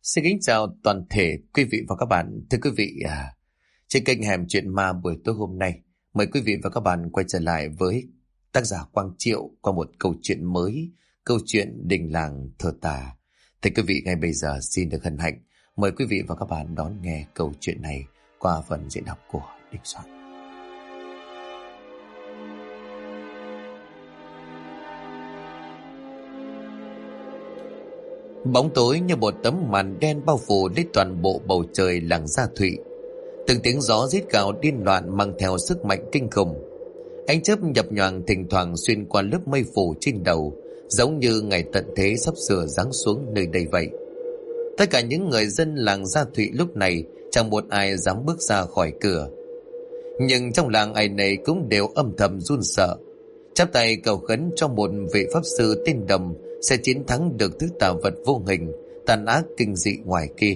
Xin kính chào toàn thể quý vị và các bạn. Thưa quý vị, trên kênh Hẻm Chuyện Ma buổi tối hôm nay, mời quý vị và các bạn quay trở lại với tác giả Quang Triệu qua một câu chuyện mới, câu chuyện Đình Làng Thờ Tà. Thưa quý vị, ngay bây giờ xin được hân hạnh mời quý vị và các bạn đón nghe câu chuyện này qua phần diễn đọc của Đình Soạn. Bóng tối như một tấm màn đen bao phủ lấy toàn bộ bầu trời làng Gia Thụy. Từng tiếng gió rít gào điên loạn mang theo sức mạnh kinh khủng. Ánh chớp nhập nhoàng thỉnh thoảng xuyên qua lớp mây phủ trên đầu, giống như ngày tận thế sắp sửa giáng xuống nơi đây vậy. Tất cả những người dân làng Gia Thụy lúc này chẳng một ai dám bước ra khỏi cửa. Nhưng trong làng ai nấy cũng đều âm thầm run sợ, chắp tay cầu khấn cho một vị pháp sư tên Đồng sẽ chiến thắng được thứ tà vật vô hình, tàn ác kinh dị ngoài kia.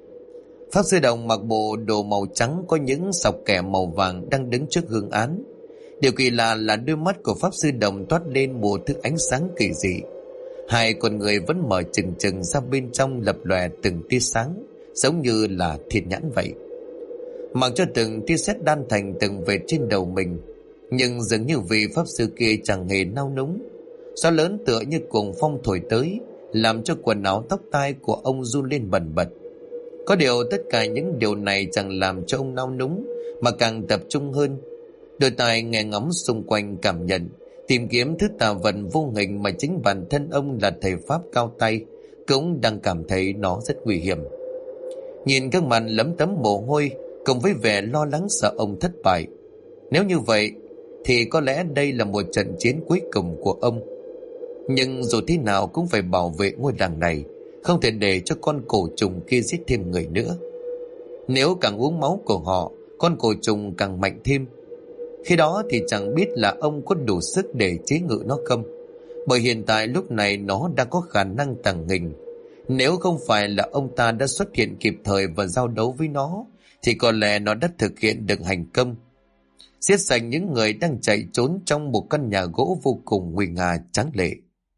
Pháp sư Đồng mặc bộ đồ màu trắng có những sọc kẻ màu vàng đang đứng trước hương án. Điều kỳ lạ là đôi mắt của pháp sư Đồng toát lên một thứ ánh sáng kỳ dị. Hai con người vẫn mở trừng trừng ra bên trong, lập lòe từng tia sáng, giống như là thiên nhãn vậy. Mặc cho từng tia sét đan thành từng vệt trên đầu mình, nhưng dường như vị pháp sư kia chẳng hề nao núng. Gió lớn tựa như cuồng phong thổi tới, làm cho quần áo tóc tai của ông run lên bần bật. Có điều tất cả những điều này chẳng làm cho ông nao núng, mà càng tập trung hơn. Đôi tai nghe ngóng xung quanh, cảm nhận, tìm kiếm thứ tà vật vô hình mà chính bản thân ông là thầy pháp cao tay cũng đang cảm thấy nó rất nguy hiểm. Nhìn các mặt lấm tấm mồ hôi cùng với vẻ lo lắng sợ ông thất bại, nếu như vậy thì có lẽ đây là một trận chiến cuối cùng của ông. Nhưng dù thế nào cũng phải bảo vệ ngôi làng này, không thể để cho con cổ trùng kia giết thêm người nữa. Nếu càng uống máu của họ, con cổ trùng càng mạnh thêm. Khi đó thì chẳng biết là ông có đủ sức để chế ngự nó không, bởi hiện tại lúc này nó đang có khả năng tàng hình. Nếu không phải là ông ta đã xuất hiện kịp thời và giao đấu với nó, thì có lẽ nó đã thực hiện được hành công, giết sạch những người đang chạy trốn trong một căn nhà gỗ vô cùng nguy nga tráng lệ.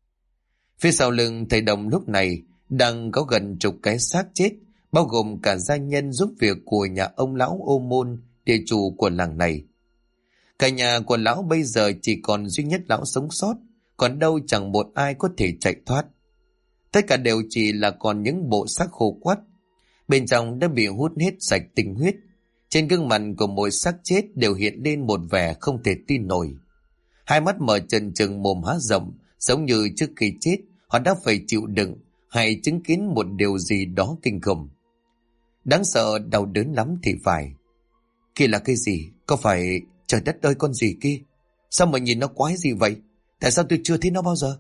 Phía sau lưng thầy Đồng lúc này đang có gần chục cái xác chết, bao gồm cả gia nhân giúp việc của nhà ông lão Ô Môn, địa chủ của làng này. Cả nhà của lão bây giờ chỉ còn duy nhất lão sống sót, còn đâu chẳng một ai có thể chạy thoát. Tất cả đều chỉ là còn những bộ xác khô quắt, bên trong đã bị hút hết sạch tinh huyết. Trên gương mặt của mỗi xác chết đều hiện lên một vẻ không thể tin nổi. Hai mắt mở trừng trừng, mồm há rộng, giống như trước khi chết họ đã phải chịu đựng hay chứng kiến một điều gì đó kinh khủng. Đáng sợ, đau đớn lắm thì phải. Kia là cái gì? Có phải... Trời đất ơi, con gì kia? Sao mà nhìn nó quái gì vậy? Tại sao tôi chưa thấy nó bao giờ?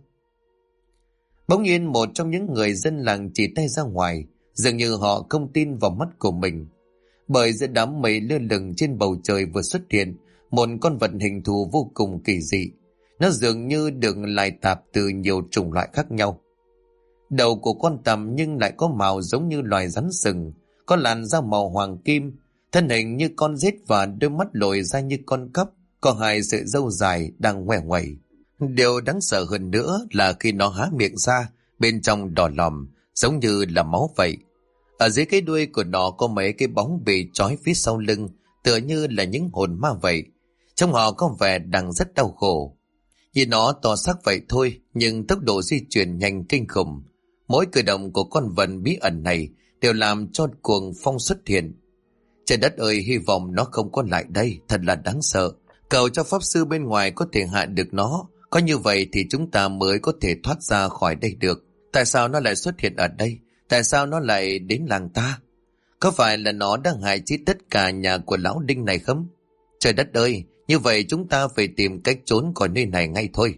Bỗng nhiên một trong những người dân làng chỉ tay ra ngoài, dường như họ không tin vào mắt của mình. Bởi giữa đám mây lơ lửng trên bầu trời vừa xuất hiện một con vật hình thù vô cùng kỳ dị. Nó dường như được lai tạp từ nhiều chủng loại khác nhau. Đầu của con tằm nhưng lại có màu giống như loài rắn sừng, có làn da màu hoàng kim, thân hình như con rết và đôi mắt lồi ra như con cóc, có hai sợi râu dài đang ngoe ngoẩy. Điều đáng sợ hơn nữa là khi nó há miệng ra, bên trong đỏ lòm, giống như là máu vậy. Ở dưới cái đuôi của nó có mấy cái bóng bị trói phía sau lưng, tựa như là những hồn ma vậy. Trong họ có vẻ đang rất đau khổ. Nhìn nó to xác vậy thôi, nhưng tốc độ di chuyển nhanh kinh khủng. Mỗi cử động của con vật bí ẩn này đều làm cho cuồng phong xuất hiện. Trời đất ơi, hy vọng nó không có lại đây, thật là đáng sợ. Cầu cho pháp sư bên ngoài có thể hạ được nó, có như vậy thì chúng ta mới có thể thoát ra khỏi đây được. Tại sao nó lại xuất hiện ở đây? Tại sao nó lại đến làng ta? Có phải là nó đang hại chết tất cả nhà của lão Đinh này không? Trời đất ơi, như vậy chúng ta phải tìm cách trốn khỏi nơi này ngay thôi.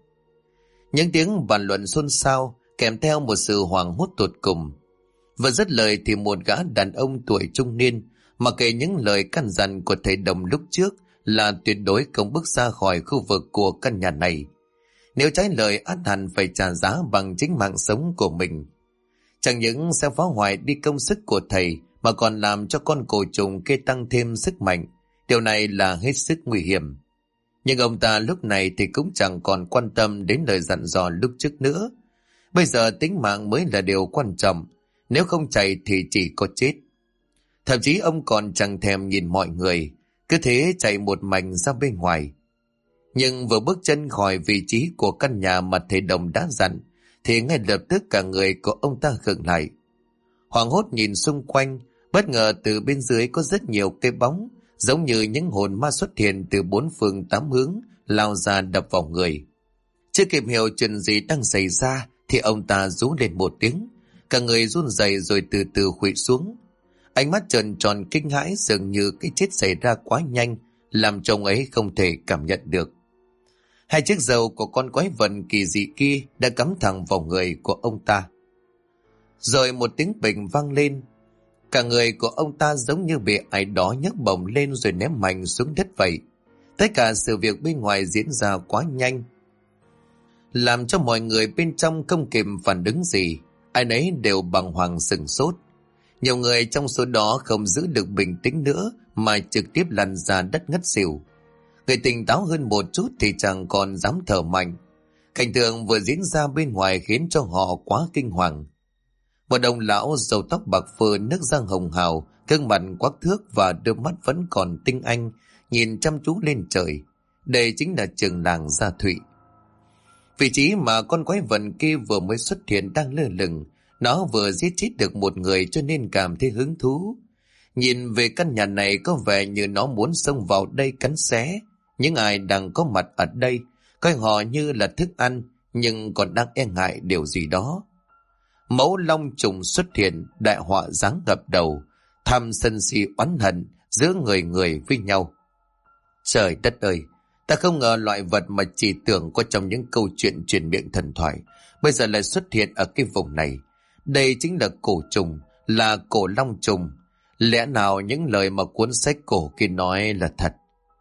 Những tiếng bàn luận xôn xao kèm theo một sự hoảng hốt tột cùng. Vừa dứt lời thì một gã đàn ông tuổi trung niên, mặc kệ những lời căn dặn của thầy Đồng lúc trước, là tuyệt đối không bước ra khỏi khu vực của căn nhà này. Nếu trái lời ắt hẳn phải trả giá bằng chính mạng sống của mình. Chẳng những sẽ phá hoại đi công sức của thầy, mà còn làm cho con cổ trùng kia tăng thêm sức mạnh. Điều này là hết sức nguy hiểm. Nhưng ông ta lúc này thì cũng chẳng còn quan tâm đến lời dặn dò lúc trước nữa. Bây giờ tính mạng mới là điều quan trọng. nếu không chạy thì chỉ có chết. Thậm chí ông còn chẳng thèm nhìn mọi người, cứ thế chạy một mạch ra bên ngoài. Nhưng vừa bước chân khỏi vị trí của căn nhà mà thầy Đồng đã dặn, thì ngay lập tức cả người của ông ta khựng lại. Hoảng hốt nhìn xung quanh, bất ngờ từ bên dưới có rất nhiều cái bóng, giống như những hồn ma xuất hiện từ bốn phương tám hướng, lao ra đập vào người. Chưa kịp hiểu chuyện gì đang xảy ra, thì ông ta rú lên một tiếng, cả người run rẩy rồi từ từ khuỵu xuống. Ánh mắt tròn tròn kinh hãi, dường như cái chết xảy ra quá nhanh, làm cho ông ấy không thể cảm nhận được. Hai chiếc râu của con quái vật kỳ dị kia đã cắm thẳng vào người của ông ta. Rồi một tiếng bình vang lên, cả người của ông ta giống như bị ai đó nhấc bổng lên rồi ném mạnh xuống đất vậy. Tất cả sự việc bên ngoài diễn ra quá nhanh, làm cho mọi người bên trong không kịp phản ứng gì, ai nấy đều bàng hoàng sửng sốt. Nhiều người trong số đó không giữ được bình tĩnh nữa mà trực tiếp lăn ra đất ngất xỉu. Người tỉnh táo hơn một chút thì chẳng còn dám thở mạnh. Cảnh tượng vừa diễn ra bên ngoài khiến cho họ quá kinh hoàng. Một ông lão râu tóc bạc phơ, nước da hồng hào, gương mặt quắc thước và đôi mắt vẫn còn tinh anh, nhìn chăm chú lên trời. Đây chính là trường làng Gia Thụy. Vị trí mà con quái vật kia vừa mới xuất hiện đang lơ lửng. Nó vừa giết chết được một người cho nên cảm thấy hứng thú. Nhìn về căn nhà này có vẻ như nó muốn xông vào đây cắn xé những ai đang có mặt ở đây, coi họ như là thức ăn, nhưng còn đang e ngại điều gì đó. Mẫu long trùng xuất hiện, đại họa giáng gập đầu, tham sân si oán hận giữa người người với nhau. Trời đất ơi, ta không ngờ loại vật mà chỉ tưởng có trong những câu chuyện truyền miệng thần thoại bây giờ lại xuất hiện ở cái vùng này. Đây chính là cổ trùng, là cổ long trùng. Lẽ nào những lời mà cuốn sách cổ kia nói là thật?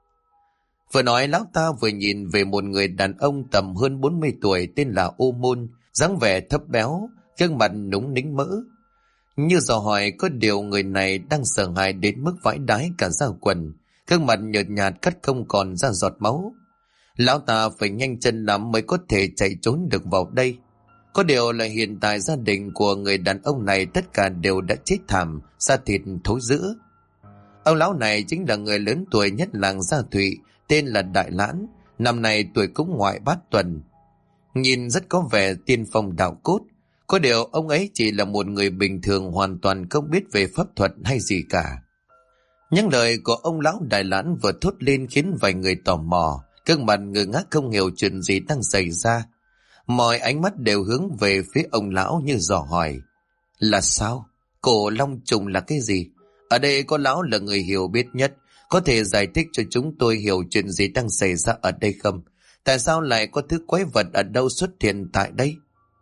Vừa nói, lão ta vừa nhìn về một người đàn ông tầm hơn 40 tuổi tên là Ô Môn, dáng vẻ thấp béo, gương mặt núng nính mỡ. Như dò hỏi có điều người này đang sợ hãi đến mức vãi đái cả da quần, gương mặt nhợt nhạt cắt không còn ra giọt máu. Lão ta phải nhanh chân lắm mới có thể chạy trốn được vào đây. Có điều là hiện tại gia đình của người đàn ông này tất cả đều đã chết thảm, da thịt thối rữa. Ông lão này chính là người lớn tuổi nhất làng Gia Thụy, tên là Đại Lãn, năm nay tuổi cũng ngoại bát tuần. Nhìn rất có vẻ tiên phong đạo cốt, có điều ông ấy chỉ là một người bình thường hoàn toàn không biết về pháp thuật hay gì cả. Những lời của ông lão Đại Lãn vừa thốt lên khiến vài người tò mò, gương mặt ngơ ngác không hiểu chuyện gì đang xảy ra. Mọi ánh mắt đều hướng về phía ông lão như dò hỏi. Là sao? Cổ long trùng là cái gì? Ở đây có lão là người hiểu biết nhất, có thể giải thích cho chúng tôi hiểu chuyện gì đang xảy ra ở đây không? Tại sao lại có thứ quái vật ở đâu xuất hiện tại đây?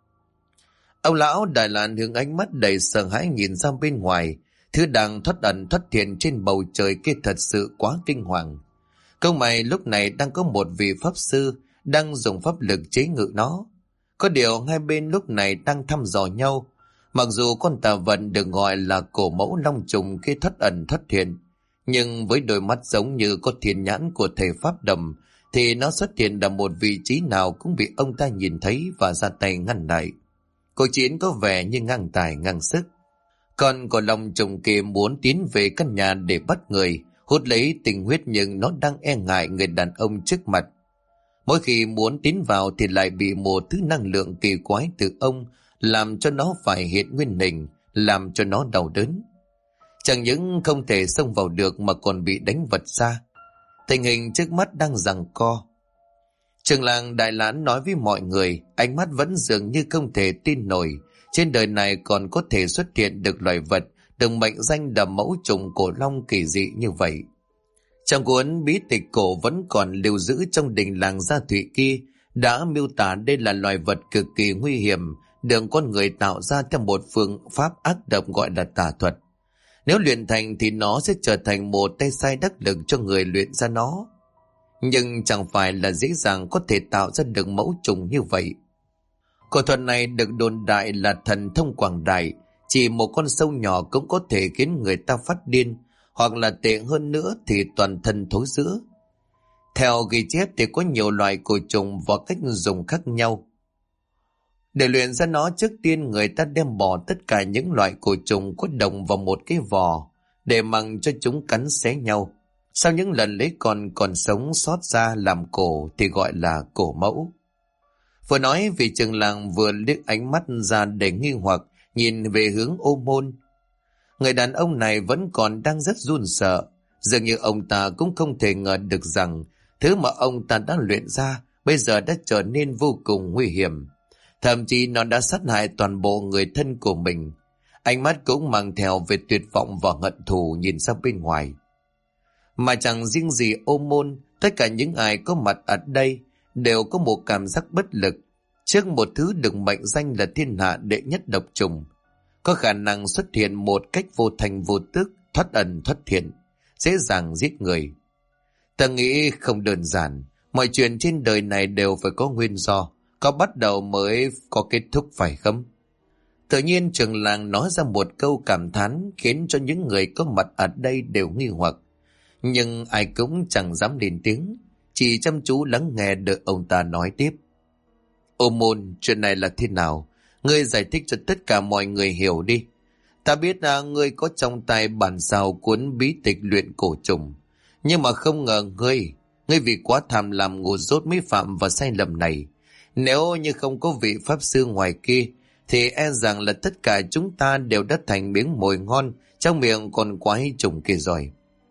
Ông lão Đại Lãn hướng ánh mắt đầy sợ hãi nhìn ra bên ngoài. Thứ đang thoát ẩn thoát hiện trên bầu trời kia thật sự quá kinh hoàng. Câu mày lúc này đang có một vị pháp sư đang dùng pháp lực chế ngự nó. Có điều hai bên lúc này đang thăm dò nhau. Mặc dù con tà vật được gọi là cổ mẫu long trùng khi thoát ẩn thoát hiện, nhưng với đôi mắt giống như có thiên nhãn của thầy Pháp Đầm thì nó xuất hiện ở một vị trí nào cũng bị ông ta nhìn thấy và ra tay ngăn lại. Cuộc chiến có vẻ như ngang tài ngang sức. Con của long trùng kia muốn tiến về căn nhà để bắt người, hút lấy tình huyết, nhưng nó đang e ngại người đàn ông trước mặt. Mỗi khi muốn tiến vào thì lại bị một thứ năng lượng kỳ quái từ ông làm cho nó phải hiện nguyên hình, làm cho nó đau đớn. Chẳng những không thể xông vào được mà còn bị đánh vật ra. Tình hình trước mắt đang giằng co. Trường làng Đại Lãn nói với mọi người, ánh mắt vẫn dường như không thể tin nổi. Trên đời này còn có thể xuất hiện được loài vật được mệnh danh là mẫu trùng cổ long kỳ dị như vậy. Trong cuốn bí tịch cổ vẫn còn lưu giữ trong đình làng Gia Thụy kia đã miêu tả đây là loài vật cực kỳ nguy hiểm, được con người tạo ra theo một phương pháp ác độc gọi là tà thuật. Nếu luyện thành thì nó sẽ trở thành một tay sai đắc lực cho người luyện ra nó. Nhưng chẳng phải là dễ dàng có thể tạo ra được mẫu trùng như vậy. Cổ thuật này được đồn đại là thần thông quảng đại, chỉ một con sâu nhỏ cũng có thể khiến người ta phát điên, hoặc là tệ hơn nữa thì toàn thân thối rữa. Theo ghi chép thì có nhiều loại cổ trùng và cách dùng khác nhau. Để luyện ra nó, trước tiên người ta đem bỏ tất cả những loại cổ trùng có độc vào một cái vò để mặc cho chúng cắn xé nhau. Sau những lần lấy con còn sống sót ra làm cổ thì gọi là cổ mẫu. Vừa nói, vị trưởng làng vừa liếc ánh mắt ra để nghi hoặc nhìn về hướng Ô Môn. Người đàn ông này vẫn còn đang rất run sợ, dường như ông ta cũng không thể ngờ được rằng thứ mà ông ta đã luyện ra bây giờ đã trở nên vô cùng nguy hiểm. Thậm chí nó đã sát hại toàn bộ người thân của mình. Ánh mắt cũng mang theo về tuyệt vọng và hận thù nhìn ra bên ngoài. Mà chẳng riêng gì Ô Môn, tất cả những ai có mặt ở đây đều có một cảm giác bất lực trước một thứ được mệnh danh là thiên hạ đệ nhất độc trùng, có khả năng xuất hiện một cách vô thành vô tức, thoát ẩn thoát hiện, dễ dàng giết người. Ta nghĩ không đơn giản, mọi chuyện trên đời này đều phải có nguyên do, có bắt đầu mới có kết thúc, phải không? Tự nhiên trưởng làng nói ra một câu cảm thán khiến cho những người có mặt ở đây đều nghi hoặc, nhưng ai cũng chẳng dám lên tiếng, chỉ chăm chú lắng nghe đợi ông ta nói tiếp. Ô Môn, chuyện này là thế nào? Ngươi giải thích cho tất cả mọi người hiểu đi. Ta biết ngươi có trong tay bản sao cuốn bí tịch luyện cổ trùng, nhưng mà không ngờ ngươi vì quá tham lam ngu dốt mới phạm vào sai lầm này. Nếu như không có vị pháp sư ngoài kia thì e rằng là tất cả chúng ta đều đã thành miếng mồi ngon trong miệng con quái trùng kia rồi.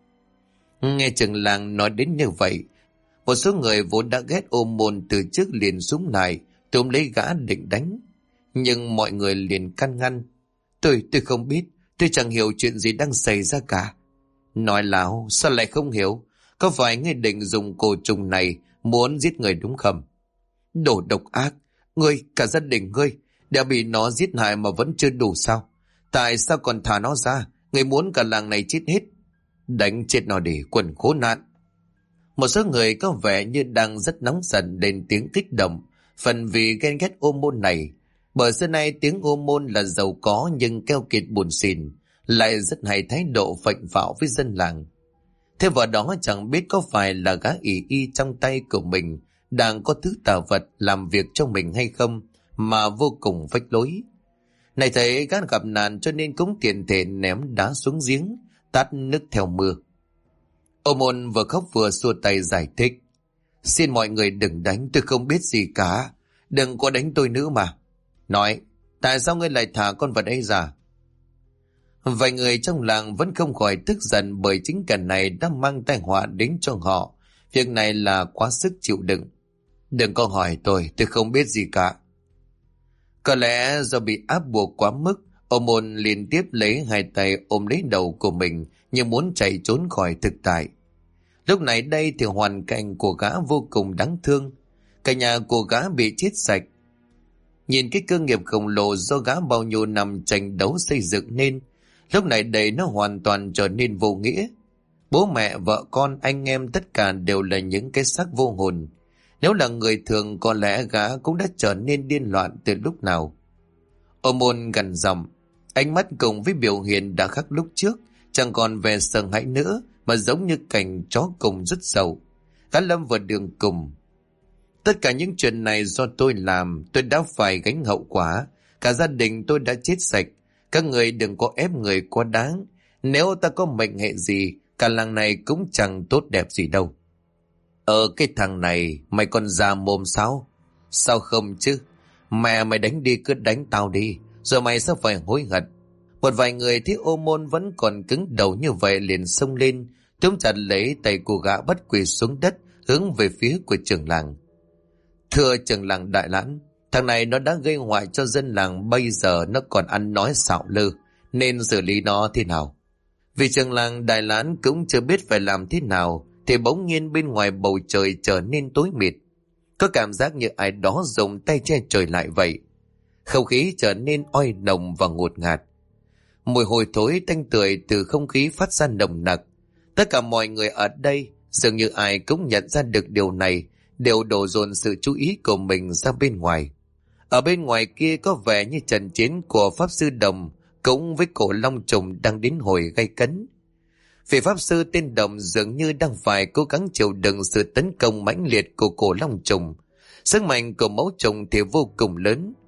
Nghe trưởng làng nói đến như vậy, một số người vốn đã ghét Ô Môn từ trước liền súng lại túm lấy gã định đánh, nhưng mọi người liền can ngăn. Tôi không biết, tôi chẳng hiểu chuyện gì đang xảy ra cả. Nói láo, sao lại không hiểu? Có phải ngươi định dùng cổ trùng này muốn giết người đúng không? Đồ độc ác, ngươi, cả gia đình ngươi đã bị nó giết hại mà vẫn chưa đủ sao? Tại sao còn thả nó ra? Ngươi muốn cả làng này chết hết? Đánh chết nó đi, quần khốn nạn. Một số người có vẻ như đang rất nóng giận lên tiếng kích động, phần vì ghen ghét Ô Môn này. Bởi xưa nay tiếng Ô Môn là giàu có nhưng keo kiệt buồn xỉn, lại rất hay thái độ phệnh phạo với dân làng. Thế vào đó chẳng biết có phải là gã ỷ y trong tay của mình đang có thứ tà vật làm việc cho mình hay không mà vô cùng phách lối. Này thấy gã gặp nạn cho nên cũng tiện thể ném đá xuống giếng, tát nước theo mưa. Ô Môn vừa khóc vừa xua tay giải thích. Xin mọi người đừng đánh, tôi không biết gì cả. Đừng có đánh tôi nữa mà. Nói, tại sao ngươi lại thả con vật ấy ra? Vài người trong làng vẫn không khỏi tức giận bởi chính cảnh này đã mang tai họa đến cho họ. Việc này là quá sức chịu đựng. Đừng có hỏi tôi không biết gì cả. Có lẽ do bị áp buộc quá mức, Ô Môn liên tiếp lấy hai tay ôm lấy đầu của mình như muốn chạy trốn khỏi thực tại. Lúc này đây thì hoàn cảnh của gã vô cùng đáng thương. Cả nhà của gã bị chết sạch. Nhìn cái cơ nghiệp khổng lồ do gã bao nhiêu năm tranh đấu xây dựng nên, lúc này đây nó hoàn toàn trở nên vô nghĩa. Bố mẹ, vợ con, anh em tất cả đều là những cái xác vô hồn. Nếu là người thường có lẽ gã cũng đã trở nên điên loạn từ lúc nào. Ô Môn gằn giọng, ánh mắt cùng với biểu hiện đã khác lúc trước, chẳng còn vẻ sợ hãi nữa mà giống như cảnh chó cùng rất sầu. Gã lâm vào đường cùng. Tất cả những chuyện này do tôi làm, tôi đã phải gánh hậu quả. Cả gia đình tôi đã chết sạch. Các người đừng có ép người quá đáng. Nếu ta có mệnh hệ gì, cả làng này cũng chẳng tốt đẹp gì đâu. Cái thằng này, mày còn già mồm sao? Sao không chứ? Mẹ mày đánh đi cứ đánh tao đi, rồi mày sẽ phải hối hận. Một vài người thấy Ô Môn vẫn còn cứng đầu như vậy liền xông lên, túm chặt lấy tay của gã bắt quỳ xuống đất, hướng về phía của trưởng làng. Thưa trưởng làng Đại Lãn, thằng này nó đã gây hoại cho dân làng, bây giờ nó còn ăn nói xạo lơ, nên xử lý nó thế nào? Vì trưởng làng Đại Lãn cũng chưa biết phải làm thế nào, thì bỗng nhiên bên ngoài bầu trời trở nên tối mịt. Có cảm giác như ai đó dùng tay che trời lại vậy. Không khí trở nên oi nồng và ngột ngạt. Mùi hôi thối tanh tưởi từ không khí phát ra nồng nặc. Tất cả mọi người ở đây dường như ai cũng nhận ra được điều này, đều đổ dồn sự chú ý của mình ra bên ngoài. Ở bên ngoài kia có vẻ như trận chiến của Pháp Sư Đồng cũng với cổ long trùng đang đến hồi gay cấn. Vị Pháp Sư tên Đồng dường như đang phải cố gắng chịu đựng sự tấn công mãnh liệt của cổ long trùng. Sức mạnh của máu trùng thì vô cùng lớn.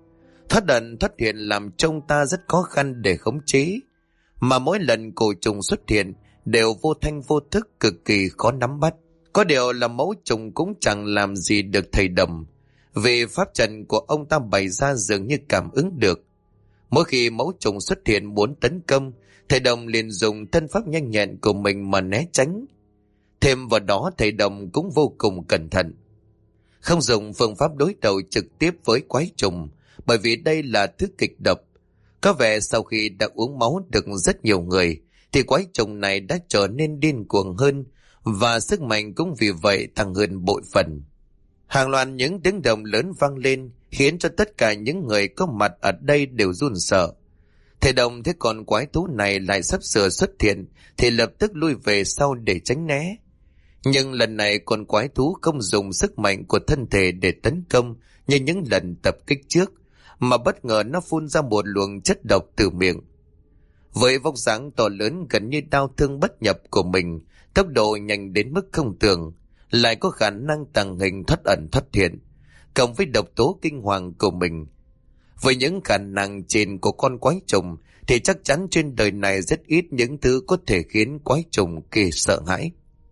Thoát ẩn thoát hiện làm trông ta rất khó khăn để khống chế, mà mỗi lần cổ trùng xuất hiện đều vô thanh vô thức, cực kỳ khó nắm bắt. Có điều là mẫu trùng cũng chẳng làm gì được thầy Đồng, vì pháp trận của ông ta bày ra dường như cảm ứng được. Mỗi khi mẫu trùng xuất hiện muốn tấn công, thầy Đồng liền dùng thân pháp nhanh nhẹn của mình mà né tránh. Thêm vào đó, thầy Đồng cũng vô cùng cẩn thận, không dùng phương pháp đối đầu trực tiếp với quái trùng, bởi vì đây là thứ kịch độc. Có vẻ sau khi đã uống máu được rất nhiều người, thì quái trùng này đã trở nên điên cuồng hơn, và sức mạnh cũng vì vậy tăng hơn bội phần. Hàng loạt những tiếng động lớn vang lên, khiến cho tất cả những người có mặt ở đây đều run sợ. Thầy Đồng thấy con quái thú này lại sắp sửa xuất hiện, thì lập tức lui về sau để tránh né. Nhưng lần này con quái thú không dùng sức mạnh của thân thể để tấn công như những lần tập kích trước, mà bất ngờ nó phun ra một luồng chất độc từ miệng. Với vóc dáng to lớn gần như đao thương bất nhập của mình, tốc độ nhanh đến mức không tưởng, lại có khả năng tàng hình thoát ẩn thoát hiện, cộng với độc tố kinh hoàng của mình. Với những khả năng trên của con quái trùng thì chắc chắn trên đời này rất ít những thứ có thể khiến quái trùng kỳ sợ hãi.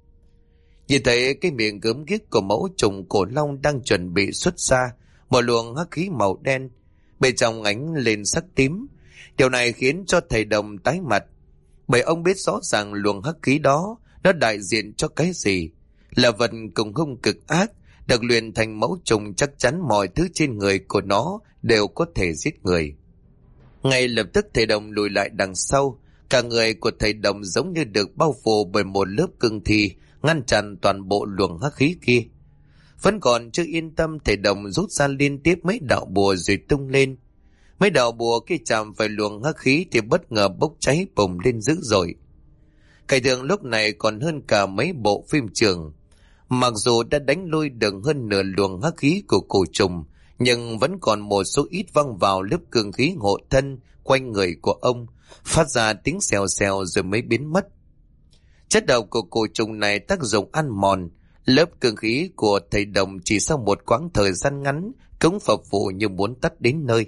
Nhìn thấy cái miệng gớm ghiếc của mẫu trùng cổ long đang chuẩn bị xuất ra một luồng hắc khí màu đen, bên trong ánh lên sắc tím. Điều này khiến cho thầy Đồng tái mặt, bởi ông biết rõ ràng luồng hắc khí đó nó đại diện cho cái gì. Là vật cùng hung cực ác, được luyện thành mẫu trùng, chắc chắn mọi thứ trên người của nó đều có thể giết người. Ngay lập tức thầy Đồng lùi lại đằng sau, cả người của thầy Đồng giống như được bao phủ bởi một lớp cương thi, ngăn chặn toàn bộ luồng hắc khí kia. Vẫn còn chưa yên tâm, thầy Đồng rút ra liên tiếp mấy đạo bùa rồi tung lên. Mấy đạo bùa kia chạm phải luồng hắc khí thì bất ngờ bốc cháy bùng lên dữ dội. Cảnh tượng lúc này còn hơn cả mấy bộ phim trường. Mặc dù đã đánh lui được hơn nửa luồng hắc khí của cổ trùng, nhưng vẫn còn một số ít văng vào lớp cương khí hộ thân quanh người của ông, phát ra tiếng xèo xèo rồi mới biến mất. Chất độc của cổ trùng này tác dụng ăn mòn lớp cương khí của thầy Đồng, chỉ sau một quãng thời gian ngắn cũng phập phù như muốn tắt đến nơi.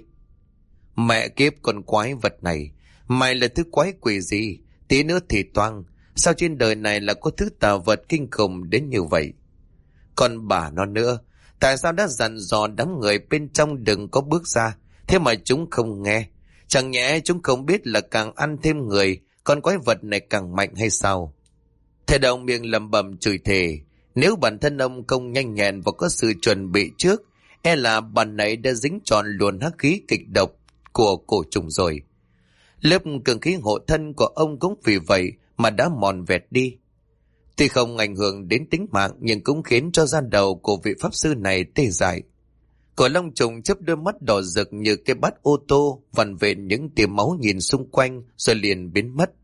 Mẹ kiếp con quái vật này, mày là thứ quái quỷ gì? Tí nữa thì toang. Sao trên đời này là có thứ tà vật kinh khủng đến như vậy? Còn bà nó nữa, tại sao đã dặn dò đám người bên trong đừng có bước ra, thế mà chúng không nghe? Chẳng nhẽ chúng không biết là càng ăn thêm người, con quái vật này càng mạnh hay sao? Thầy Đồng miệng lẩm bẩm chửi thề, nếu bản thân ông không nhanh nhẹn và có sự chuẩn bị trước, e là bạn nãy đã dính tròn luồn hắc khí kịch độc của cổ trùng rồi. Lớp cường khí hộ thân của ông cũng vì vậy mà đã mòn vẹt đi. Tuy không ảnh hưởng đến tính mạng, nhưng cũng khiến cho da đầu của vị pháp sư này tê dại. Cổ long trùng chớp đôi mắt đỏ rực như cái bát ô tô, vằn vện những tia máu nhìn xung quanh rồi liền biến mất.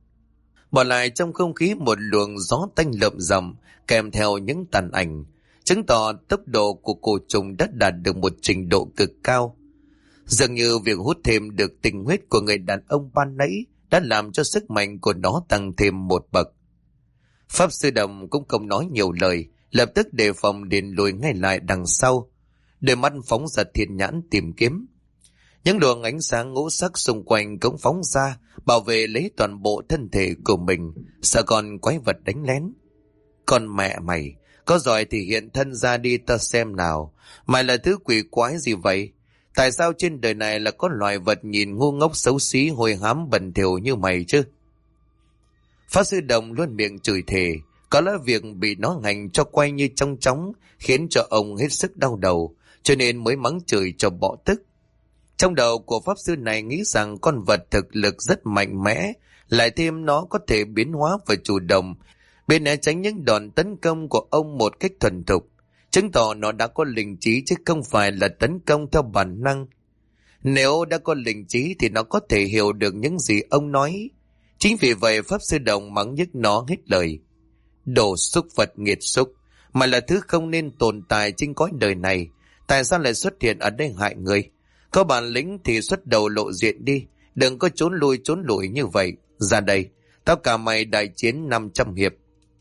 Bỏ lại trong không khí một luồng gió tanh lợm rầm kèm theo những tàn ảnh, chứng tỏ tốc độ của cổ trùng đã đạt được một trình độ cực cao. Dường như việc hút thêm được tình huyết của người đàn ông ban nãy đã làm cho sức mạnh của nó tăng thêm một bậc. Pháp sư Đồng cũng không nói nhiều lời, lập tức đề phòng liền lùi ngay lại đằng sau, đôi mắt phóng ra thiên nhãn tìm kiếm. Những luồng ánh sáng ngũ sắc xung quanh cũng phóng ra, bảo vệ lấy toàn bộ thân thể của mình, sợ con quái vật đánh lén. Con mẹ mày, có giỏi thì hiện thân ra đi ta xem nào, mày là thứ quỷ quái gì vậy? Tại sao trên đời này là có loài vật nhìn ngu ngốc xấu xí hôi hám bẩn thỉu như mày chứ? Pháp sư Đồng luôn miệng chửi thề, có lẽ việc bị nó hành cho quay như trong chóng khiến cho ông hết sức đau đầu, cho nên mới mắng chửi cho bỏ tức. Trong đầu của pháp sư này nghĩ rằng con vật thực lực rất mạnh mẽ, lại thêm nó có thể biến hóa và chủ động, bên né tránh những đòn tấn công của ông một cách thuần thục, chứng tỏ nó đã có linh trí chứ không phải là tấn công theo bản năng. Nếu đã có linh trí thì nó có thể hiểu được những gì ông nói. Chính vì vậy pháp sư Đồng mắng nhức nó hết lời. Đồ súc vật nghiệt xúc, mà là thứ không nên tồn tại trên cõi đời này, tại sao lại xuất hiện ở đây hại người? Có bản lĩnh thì xuất đầu lộ diện đi, đừng có trốn lùi như vậy. Ra đây, tao cả mày đại chiến 500 hiệp.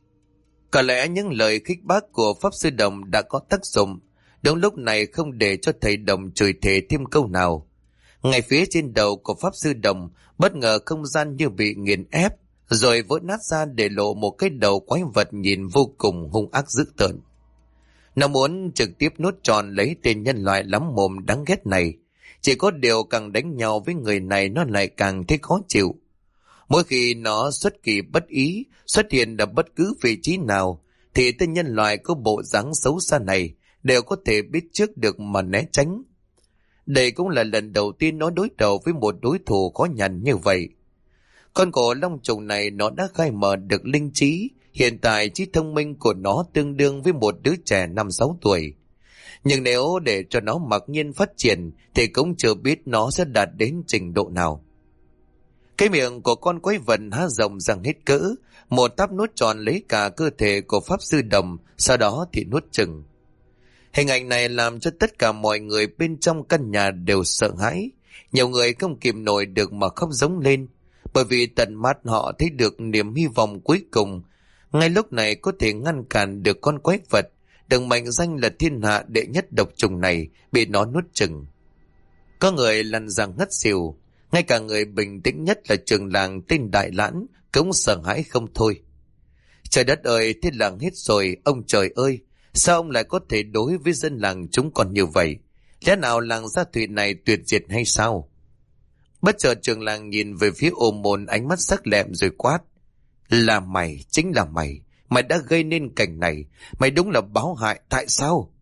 Có lẽ những lời khích bác của pháp sư Đồng đã có tác dụng. Đúng lúc này không để cho thầy Đồng chửi thề thêm câu nào, Ngay phía trên đầu của Pháp Sư Đồng, bất ngờ không gian như bị nghiền ép, rồi vỡ nát ra để lộ một cái đầu quái vật nhìn vô cùng hung ác dữ tợn. Nó muốn trực tiếp nuốt trọn lấy tên nhân loại lắm mồm đáng ghét này. Chỉ có điều càng đánh nhau với người này nó lại càng thấy khó chịu. Mỗi khi nó xuất kỳ bất ý, xuất hiện ở bất cứ vị trí nào, thì tên nhân loại có bộ dáng xấu xa này đều có thể biết trước được mà né tránh. Đây cũng là lần đầu tiên nó đối đầu với một đối thủ khó nhằn như vậy. Con cổ long trùng này nó đã khai mở được linh trí. Hiện tại trí thông minh của nó tương đương với một đứa trẻ 5-6 tuổi. Nhưng nếu để cho nó mặc nhiên phát triển thì cũng chưa biết nó sẽ đạt đến trình độ nào. Cái miệng của con quái vật há rộng răng hết cỡ, một táp nuốt tròn lấy cả cơ thể của Pháp Sư Đồng, sau đó thì nuốt chừng. Hình ảnh này làm cho tất cả mọi người bên trong căn nhà đều sợ hãi. Nhiều người không kìm nổi được mà khóc rống lên, bởi vì tận mắt họ thấy được niềm hy vọng cuối cùng ngay lúc này có thể ngăn cản được con quái vật được mệnh danh là thiên hạ đệ nhất độc trùng này bị nó nuốt chừng. Có người lăn răng ngất xỉu, ngay cả người bình tĩnh nhất là trường làng tên Đại Lãn cũng sợ hãi không thôi. Trời đất ơi, thế làng hết rồi, ông trời ơi, sao ông lại có thể đối với dân làng chúng còn như vậy? Lẽ nào làng Gia Thụy này tuyệt diệt hay sao? Bất chợt trường làng nhìn về phía Ô Môn, ánh mắt sắc lẹm rồi quát: là mày, chính là mày, mày đã gây nên cảnh này, mày đúng là báo hại, tại sao?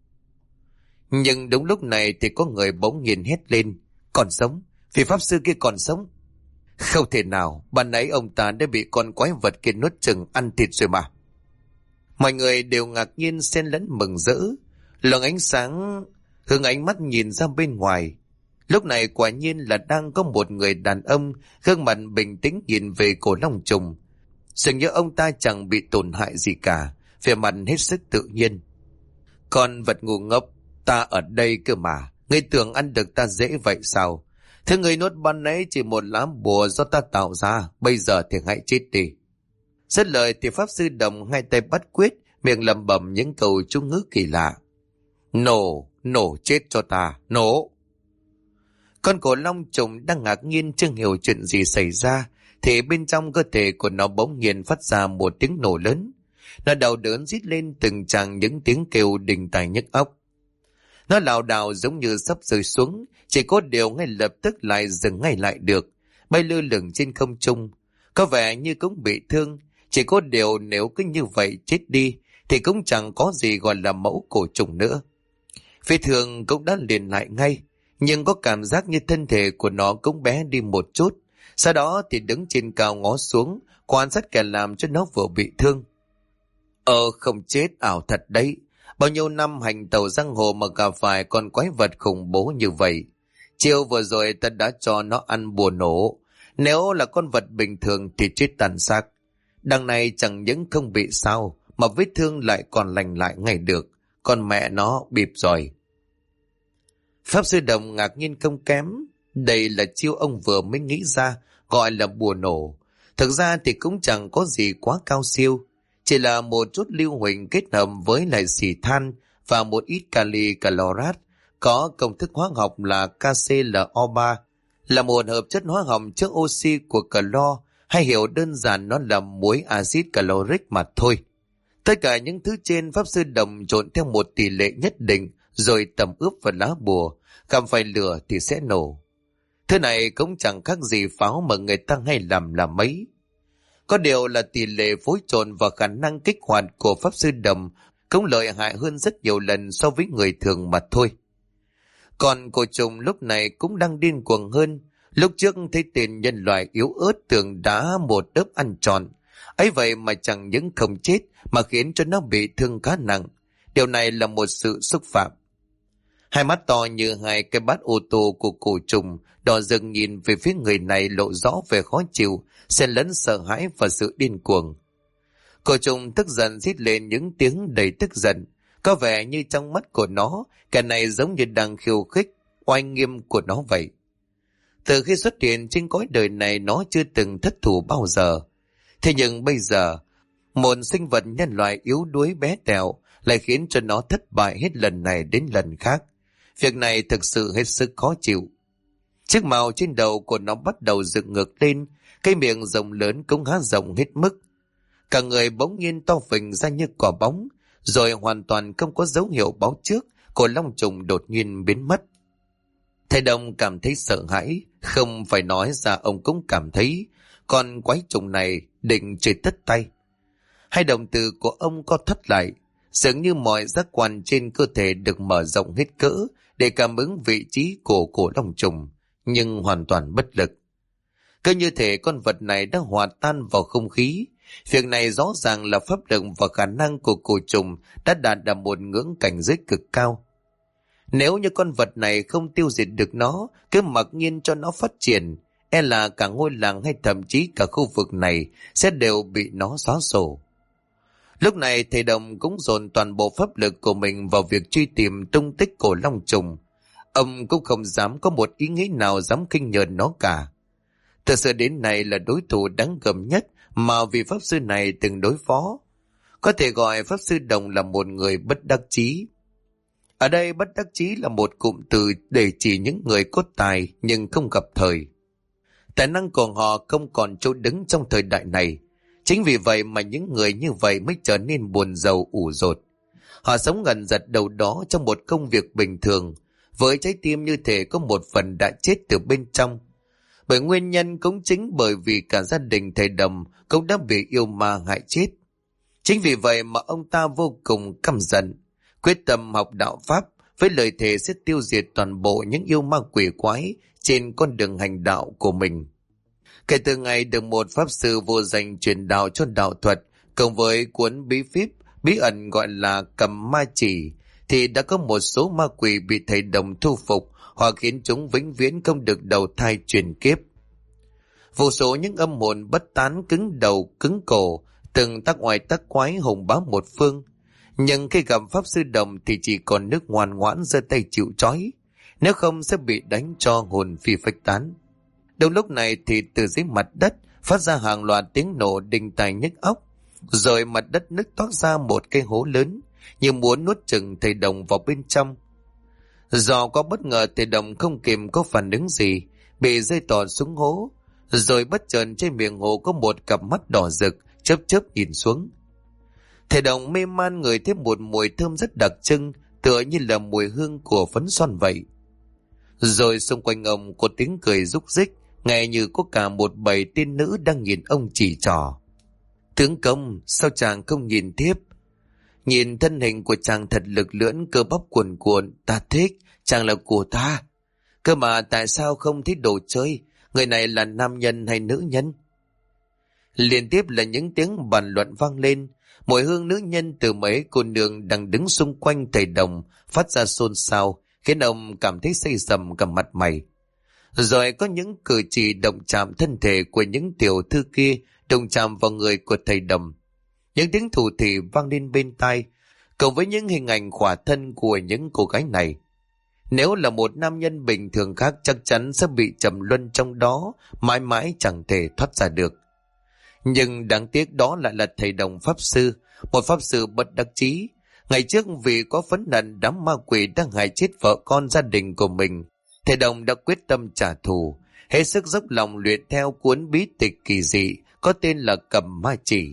Nhưng đúng lúc này thì có người bỗng nhiên hét lên: còn sống, vị pháp sư kia còn sống. Không thể nào, ban nãy ông ta đã bị con quái vật kia nuốt chừng ăn thịt rồi mà. Mọi người đều ngạc nhiên xen lẫn mừng rỡ. Luồng ánh sáng hướng ánh mắt nhìn ra bên ngoài. Lúc này quả nhiên là đang có một người đàn ông gương mặt bình tĩnh nhìn về cổ long trùng. Dường như ông ta chẳng bị tổn hại gì cả, vẻ mặt hết sức tự nhiên. Con vật ngu ngốc, ta ở đây cơ mà, ngươi tưởng ăn được ta dễ vậy sao? Thế ngươi nuốt ban nãy chỉ một lá bùa do ta tạo ra, bây giờ thì hãy chết đi. Dứt lời thì Pháp Sư Đồng hai tay bắt quyết, miệng lẩm bẩm những câu chú ngữ kỳ lạ. Nổ, nổ chết cho ta, nổ. Con cổ long trùng đang ngạc nhiên chưa hiểu chuyện gì xảy ra, thì bên trong cơ thể của nó bỗng nhiên phát ra một tiếng nổ lớn. Nó đau đớn rít lên từng tràng những tiếng kêu đình tai nhức óc. Nó lảo đảo giống như sắp rơi xuống, chỉ có điều ngay lập tức lại dừng ngay lại được, bay lơ lửng trên không trung. Có vẻ như cũng bị thương, chỉ có điều nếu cứ như vậy chết đi thì cũng chẳng có gì gọi là mẫu cổ trùng nữa. Vết thương cũng đã liền lại ngay, nhưng có cảm giác như thân thể của nó cũng bé đi một chút. Sau đó thì đứng trên cao ngó xuống, quan sát kẻ làm cho nó vừa bị thương. Không chết, ảo thật đấy. Bao nhiêu năm hành tẩu giang hồ mà gặp phải con quái vật khủng bố như vậy. Chiều vừa rồi ta đã cho nó ăn bùa nổ. Nếu là con vật bình thường thì chết tàn xác. Đằng này chẳng những không bị sao, mà vết thương lại còn lành lại ngay được. Con mẹ nó bịp rồi. Pháp Sư Đồng ngạc nhiên không kém. Đây là chiêu ông vừa mới nghĩ ra, gọi là bùa nổ. Thực ra thì cũng chẳng có gì quá cao siêu. Chỉ là một chút lưu huỳnh kết hợp với lại xì than và một ít kali clorat, có công thức hóa học là KClO3, là một hợp chất hóa học chứa oxy của clo, hay hiểu đơn giản nó là muối axit caloric mà thôi. Tất cả những thứ trên Pháp Sư Đồng trộn theo một tỷ lệ nhất định rồi tẩm ướp vào lá bùa, gặp phải lửa thì sẽ nổ. Thứ này cũng chẳng khác gì pháo mà người ta hay làm là mấy. Có điều là tỷ lệ phối trộn và khả năng kích hoạt của Pháp Sư Đồng cũng lợi hại hơn rất nhiều lần so với người thường mà thôi. Còn cổ trùng lúc này cũng đang điên cuồng hơn. Lúc trước thấy tên nhân loại yếu ớt tưởng đã một đớp ăn trọn. Ấy vậy mà chẳng những không chết mà khiến cho nó bị thương khá nặng. Điều này là một sự xúc phạm. Hai mắt to như hai cái bát ô tô của cổ trùng đỏ rực nhìn về phía người này lộ rõ vẻ khó chịu, xen lẫn sợ hãi và sự điên cuồng. Cổ trùng tức giận rít lên những tiếng đầy tức giận. Có vẻ như trong mắt của nó, kẻ này giống như đang khiêu khích oai nghiêm của nó vậy. Từ khi xuất hiện trên cõi đời này nó chưa từng thất thủ bao giờ. Thế nhưng bây giờ, một sinh vật nhân loại yếu đuối bé tẹo lại khiến cho nó thất bại hết lần này đến lần khác. Việc này thực sự hết sức khó chịu. Chiếc mào trên đầu của nó bắt đầu dựng ngược lên, cái miệng rộng lớn cũng há rộng hết mức. Cả người bỗng nhiên to phình ra như quả bóng, rồi hoàn toàn không có dấu hiệu báo trước của long trùng đột nhiên biến mất. Thầy Đồng cảm thấy sợ hãi, không phải nói ra ông cũng cảm thấy con quái trùng này định chơi tất tay. Hai đồng tử của ông co thắt lại, dường như mọi giác quan trên cơ thể được mở rộng hết cỡ để cảm ứng vị trí của cổ long trùng, nhưng hoàn toàn bất lực. Cứ như thể con vật này đã hòa tan vào không khí. Việc này rõ ràng là pháp lực và khả năng của cổ trùng đã đạt được một ngưỡng cảnh giới cực cao. Nếu như con vật này không tiêu diệt được nó, cứ mặc nhiên cho nó phát triển, e là cả ngôi làng hay thậm chí cả khu vực này sẽ đều bị nó xóa sổ. Lúc này thầy Đồng cũng dồn toàn bộ pháp lực của mình vào việc truy tìm tung tích của long trùng. Ông cũng không dám có một ý nghĩ nào dám khinh nhờn nó cả. Thật sự đến nay là đối thủ đáng gờm nhất mà vị pháp sư này từng đối phó. Có thể gọi pháp sư Đồng là một người bất đắc chí. Ở đây bất đắc chí là một cụm từ để chỉ những người có tài nhưng không gặp thời. Tài năng của họ không còn chỗ đứng trong thời đại này. Chính vì vậy mà những người như vậy mới trở nên buồn rầu ủ rột. Họ sống gần giật đầu đó trong một công việc bình thường, với trái tim như thể có một phần đã chết từ bên trong. Bởi nguyên nhân cũng chính bởi vì cả gia đình thầy Đồng cũng đã bị yêu ma hại chết. Chính vì vậy mà ông ta vô cùng căm giận, quyết tâm học đạo Pháp với lời thề sẽ tiêu diệt toàn bộ những yêu ma quỷ quái trên con đường hành đạo của mình. Kể từ ngày được một pháp sư vô danh truyền đạo cho đạo thuật, cộng với cuốn bí kíp bí ẩn gọi là Cầm Ma Chỉ, thì đã có một số ma quỷ bị thầy Đồng thu phục hoặc khiến chúng vĩnh viễn không được đầu thai chuyển kiếp. Vô số những âm hồn bất tán cứng đầu cứng cổ, từng tác oai tác quái hùng bá một phương. Nhưng khi gặp pháp sư Đồng thì chỉ còn nước ngoan ngoãn giơ tay chịu trói, nếu không sẽ bị đánh cho hồn phi phách tán. Đúng lúc này thì từ dưới mặt đất phát ra hàng loạt tiếng nổ đinh tai nhức óc, rồi mặt đất nứt toác ra một cái hố lớn, như muốn nuốt chửng thầy Đồng vào bên trong. Do có bất ngờ thầy Đồng không kịp có phản ứng gì, bị rơi tọt xuống hố, rồi bất chợt trên miệng hố có một cặp mắt đỏ rực chớp chớp nhìn xuống. Thầy Đồng mê man ngửi thêm một mùi thơm rất đặc trưng, tựa như là mùi hương của phấn son vậy. Rồi xung quanh ông có tiếng cười rúc rích, nghe như có cả một bầy tiên nữ đang nhìn ông chỉ trỏ. Tướng công, sao chàng không nhìn tiếp? Nhìn thân hình của chàng thật lực lưỡng, cơ bắp cuồn cuộn, ta thích, chàng là của ta. Cơ mà tại sao không thích đồ chơi? Người này là nam nhân hay nữ nhân? Liên tiếp là những tiếng bàn luận vang lên. Mùi hương nữ nhân từ mấy cô nương đang đứng xung quanh thầy Đồng phát ra xôn xao, khiến ông cảm thấy xây sầm cả mặt mày. Rồi có những cử chỉ động chạm thân thể của những tiểu thư kia động chạm vào người của thầy Đồng. Những tiếng thủ thỉ vang lên bên tai, cộng với những hình ảnh khỏa thân của những cô gái này. Nếu là một nam nhân bình thường khác chắc chắn sẽ bị trầm luân trong đó, mãi mãi chẳng thể thoát ra được. Nhưng đáng tiếc đó lại là thầy Đồng pháp sư, một pháp sư bất đắc chí. Ngày trước vì có phẫn nộ đám ma quỷ đang hại chết vợ con gia đình của mình, thầy Đồng đã quyết tâm trả thù, hết sức dốc lòng luyện theo cuốn bí tịch kỳ dị có tên là Cầm Ma Chỉ.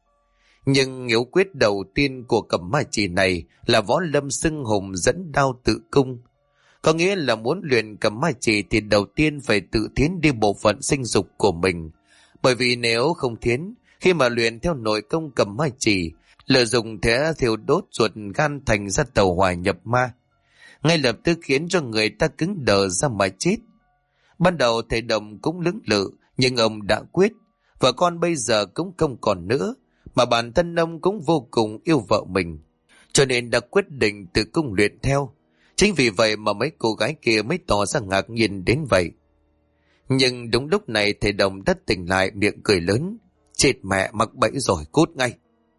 Nhưng yếu quyết đầu tiên của Cầm Ma Chỉ này là võ lâm xưng hùng dẫn đao tự cung. Có nghĩa là muốn luyện Cầm Ma Chỉ thì đầu tiên phải tự thiến đi bộ phận sinh dục của mình. Bởi vì nếu không thiến, khi mà luyện theo nội công Cầm Ma Chỉ, lợi dụng thế thiêu đốt ruột gan thành ra tàu hỏa nhập ma, ngay lập tức khiến cho người ta cứng đờ ra mà chết. Ban đầu thầy Đồng cũng lưỡng lự, nhưng ông đã quyết, vợ con bây giờ cũng không còn nữa, mà bản thân ông cũng vô cùng yêu vợ mình, cho nên đã quyết định tự cung luyện theo. Chính vì vậy mà mấy cô gái kia mới tỏ ra ngạc nhiên đến vậy. Nhưng đúng lúc này thầy Đồng đã tỉnh lại, miệng cười lớn: chết mẹ, mắc bẫy rồi, cút ngay.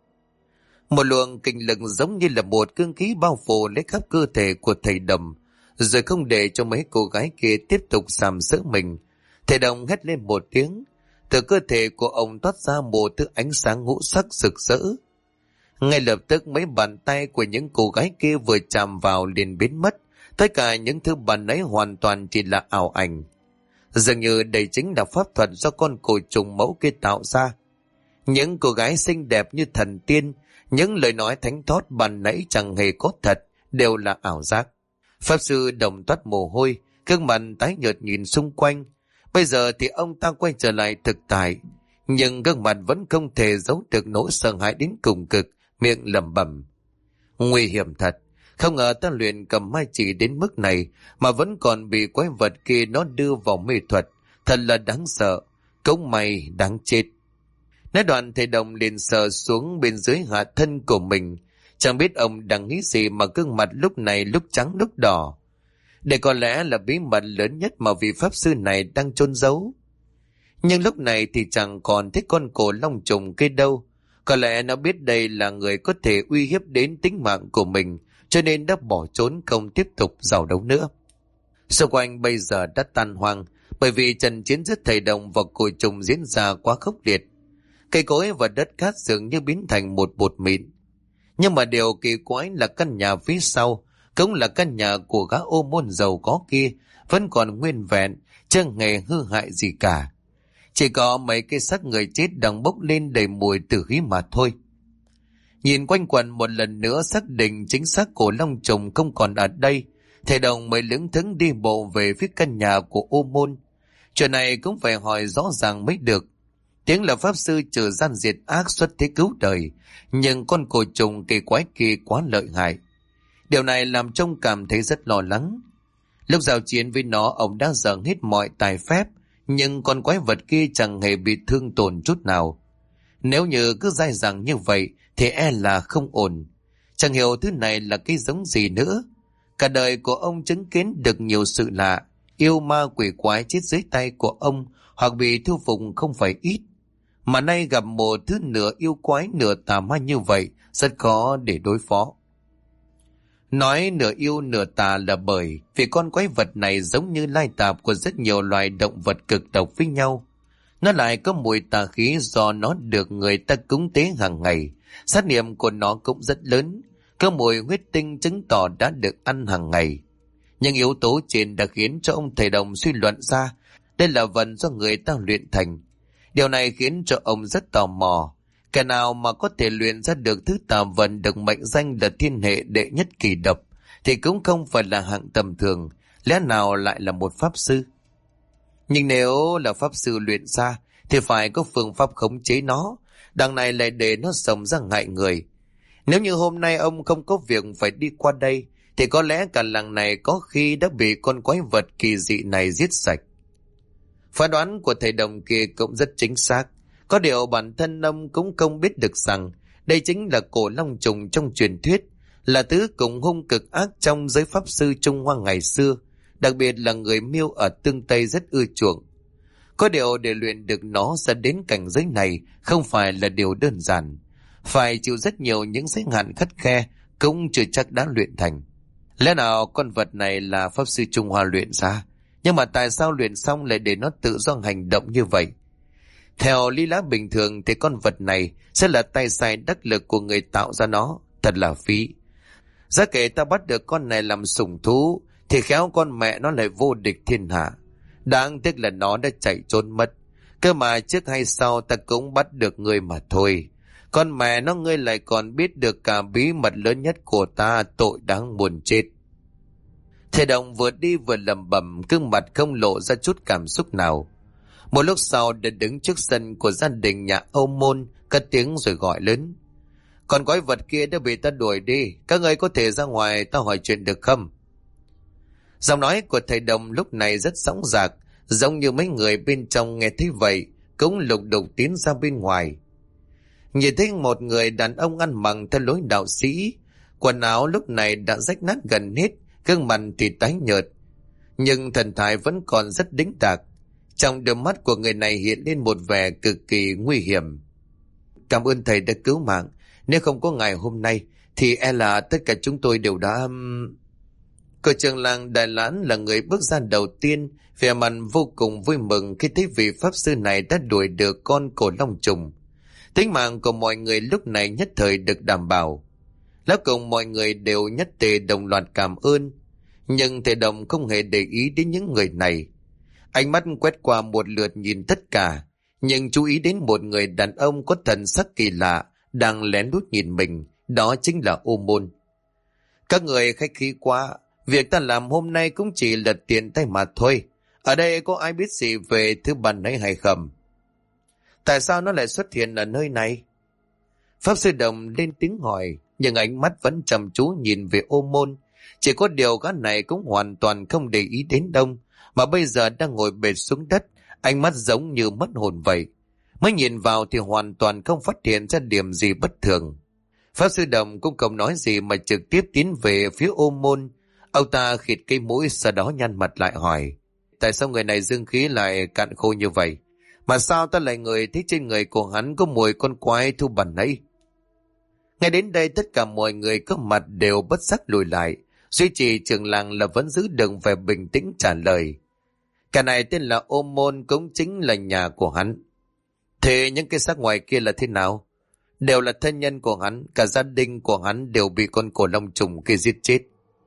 Một luồng kinh lực giống như là một cương khí bao phủ lấy khắp cơ thể của thầy Đồng, rồi không để cho mấy cô gái kia tiếp tục sàm sỡ mình. Thầy Đồng hét lên một tiếng, từ cơ thể của ông toát ra một thứ ánh sáng ngũ sắc rực rỡ. Ngay lập tức mấy bàn tay của những cô gái kia vừa chạm vào liền biến mất, tất cả những thứ bàn ấy hoàn toàn chỉ là ảo ảnh. Dường như đây chính là pháp thuật do con cổ trùng mẫu kia tạo ra. Những cô gái xinh đẹp như thần tiên, những lời nói thánh thót ban nãy chẳng hề có thật, đều là ảo giác. Pháp sư Đồng toát mồ hôi, gương mặt tái nhợt nhìn xung quanh. Bây giờ thì ông ta quay trở lại thực tại, nhưng gương mặt vẫn không thể giấu được nỗi sợ hãi đến cùng cực, miệng lẩm bẩm: nguy hiểm thật, không ngờ ta luyện cầm mai chỉ đến mức này mà vẫn còn bị quái vật kia nó đưa vào mê thuật, thật là đáng sợ, cũng may đáng chết. Nói đoạn thầy Đồng liền sờ xuống bên dưới hạ thân của mình, chẳng biết ông đang nghĩ gì mà gương mặt lúc này lúc trắng lúc đỏ. Đây có lẽ là bí mật lớn nhất mà vị pháp sư này đang chôn giấu. Nhưng lúc này thì chẳng còn thấy con cổ long trùng kia đâu. Có lẽ nó biết đây là người có thể uy hiếp đến tính mạng của mình, cho nên đã bỏ trốn không tiếp tục giao đấu nữa. Xung quanh bây giờ đã tan hoang, bởi vì trận chiến giữa thầy Đồng và cổ trùng diễn ra quá khốc liệt. Cây cối và đất cát dường như biến thành một bột mịn. Nhưng mà điều kỳ quái là căn nhà phía sau, cũng là căn nhà của gã ô môn giàu có kia, vẫn còn nguyên vẹn, chẳng hề hư hại gì cả. Chỉ có mấy cái xác người chết đang bốc lên đầy mùi tử khí mà thôi. Nhìn quanh quẩn một lần nữa xác định chính xác cổ long trùng không còn ở đây, thầy Đồng mới lững thững đi bộ về phía căn nhà của ô môn. Chuyện này cũng phải hỏi rõ ràng mới được. Tiếng là pháp sư trừ gian diệt ác xuất thế cứu đời, nhưng con cổ trùng kỳ quái kia quá lợi hại. Điều này làm trông cảm thấy rất lo lắng. Lúc giao chiến với nó, ông đã dâng hết mọi tài phép, nhưng con quái vật kia chẳng hề bị thương tổn chút nào. Nếu như cứ dai dẳng như vậy thì e là không ổn. Chẳng hiểu thứ này là cái giống gì nữa. Cả đời của ông chứng kiến được nhiều sự lạ, yêu ma quỷ quái chết dưới tay của ông hoặc bị thu phục không phải ít. Mà nay gặp một thứ nửa yêu quái nửa tà ma như vậy rất khó để đối phó. Nói nửa yêu nửa tà là bởi vì con quái vật này giống như lai tạp của rất nhiều loài động vật cực độc với nhau. Nó lại có mùi tà khí do nó được người ta cúng tế hàng ngày. Sát niệm của nó cũng rất lớn, có mùi huyết tinh chứng tỏ đã được ăn hàng ngày. Nhưng yếu tố trên đã khiến cho ông thầy Đồng suy luận ra đây là vật do người ta luyện thành. Điều này khiến cho ông rất tò mò. Kẻ nào mà có thể luyện ra được thứ tà vật được mệnh danh là thiên hệ đệ nhất kỳ độc thì cũng không phải là hạng tầm thường, lẽ nào lại là một pháp sư. Nhưng nếu là pháp sư luyện ra thì phải có phương pháp khống chế nó, đằng này lại để nó sống ra ngại người. Nếu như hôm nay ông không có việc phải đi qua đây thì có lẽ cả làng này có khi đã bị con quái vật kỳ dị này giết sạch. Phán đoán của thầy Đồng kia cũng rất chính xác. Có điều bản thân ông cũng không biết được rằng đây chính là cổ long trùng trong truyền thuyết, là thứ cùng hung cực ác trong giới pháp sư Trung Hoa ngày xưa, đặc biệt là người Miêu ở tương Tây rất ưa chuộng. Có điều để luyện được nó ra đến cảnh giới này không phải là điều đơn giản, phải chịu rất nhiều những giới hạn khắt khe, cũng chưa chắc đã luyện thành. Lẽ nào con vật này là pháp sư Trung Hoa luyện ra, nhưng mà tại sao luyện xong lại để nó tự do hành động như vậy? Theo lý lẽ bình thường thì con vật này sẽ là tay sai đắc lực của người tạo ra nó, thật là phí. Giá kể ta bắt được con này làm sủng thú thì khéo con mẹ nó lại vô địch thiên hạ. Đáng tiếc là nó đã chạy trốn mất. Cơ mà trước hay sau ta cũng bắt được ngươi mà thôi. Con mẹ nó ngươi lại còn biết được cả bí mật lớn nhất của ta, tội đáng buồn chết. Thầy Đồng vừa đi vừa lẩm bẩm, gương mặt không lộ ra chút cảm xúc nào. Một lúc sau đã đứng trước sân của gia đình nhà Âu Môn, cất tiếng rồi gọi lớn: còn quái vật kia đã bị ta đuổi đi, các ngươi có thể ra ngoài ta hỏi chuyện được không? Giọng nói của thầy Đồng lúc này rất sóng dạc, giống như mấy người bên trong nghe thấy vậy cũng lục đục tiến ra bên ngoài. Nhìn thấy một người đàn ông ăn mặc theo lối đạo sĩ, quần áo lúc này đã rách nát gần hết, gương mặt thì tái nhợt, nhưng thần thái vẫn còn rất đĩnh đạc. Trong đôi mắt của người này hiện lên một vẻ cực kỳ nguy hiểm. Cảm ơn thầy đã cứu mạng, nếu không có ngày hôm nay thì e là tất cả chúng tôi đều đã... Cậu trưởng làng Đại Lãn là người bước ra đầu tiên, vẻ mặt vô cùng vui mừng khi thấy vị pháp sư này đã đuổi được con cổ long trùng. Tính mạng của mọi người lúc này nhất thời được đảm bảo.แล้วcùng mọi người đều nhất tề đồng loạt cảm ơn. Nhưng thầy Đồng không hề để ý đến những người này. Ánh mắt quét qua một lượt nhìn tất cả, nhưng chú ý đến một người đàn ông có thần sắc kỳ lạ đang lén lút nhìn mình, đó chính là Ô Môn. Các người khách khí quá, việc ta làm hôm nay cũng chỉ là tiện tay mà thôi. Ở đây có ai biết gì về thứ bần ấy hay không? Tại sao nó lại xuất hiện ở nơi này? Pháp Sư Đồng lên tiếng hỏi, nhưng ánh mắt vẫn chăm chú nhìn về Ô Môn. Chỉ có điều gã này cũng hoàn toàn không để ý đến Đông, mà bây giờ đang ngồi bệt xuống đất, ánh mắt giống như mất hồn vậy. Mới nhìn vào thì hoàn toàn không phát hiện ra điểm gì bất thường. Pháp Sư Đồng cũng không nói gì mà trực tiếp tiến về phía Ô Môn. Ông ta khịt cây mũi, sau đó nhăn mặt lại hỏi, tại sao người này dương khí lại cạn khô như vậy? Mà sao ta lại người thấy trên người của hắn có mùi con quái thu bẩn ấy? Ngay đến đây tất cả mọi người có mặt đều bất giác lùi lại. Duy trì trưởng làng là vẫn giữ được vẻ bình tĩnh trả lời. Cả này tên là Ô Môn, cũng chính là nhà của hắn. Thế những cái xác ngoài kia là thế nào? Đều là thân nhân của hắn, cả gia đình của hắn đều bị con cổ long trùng kia giết chết.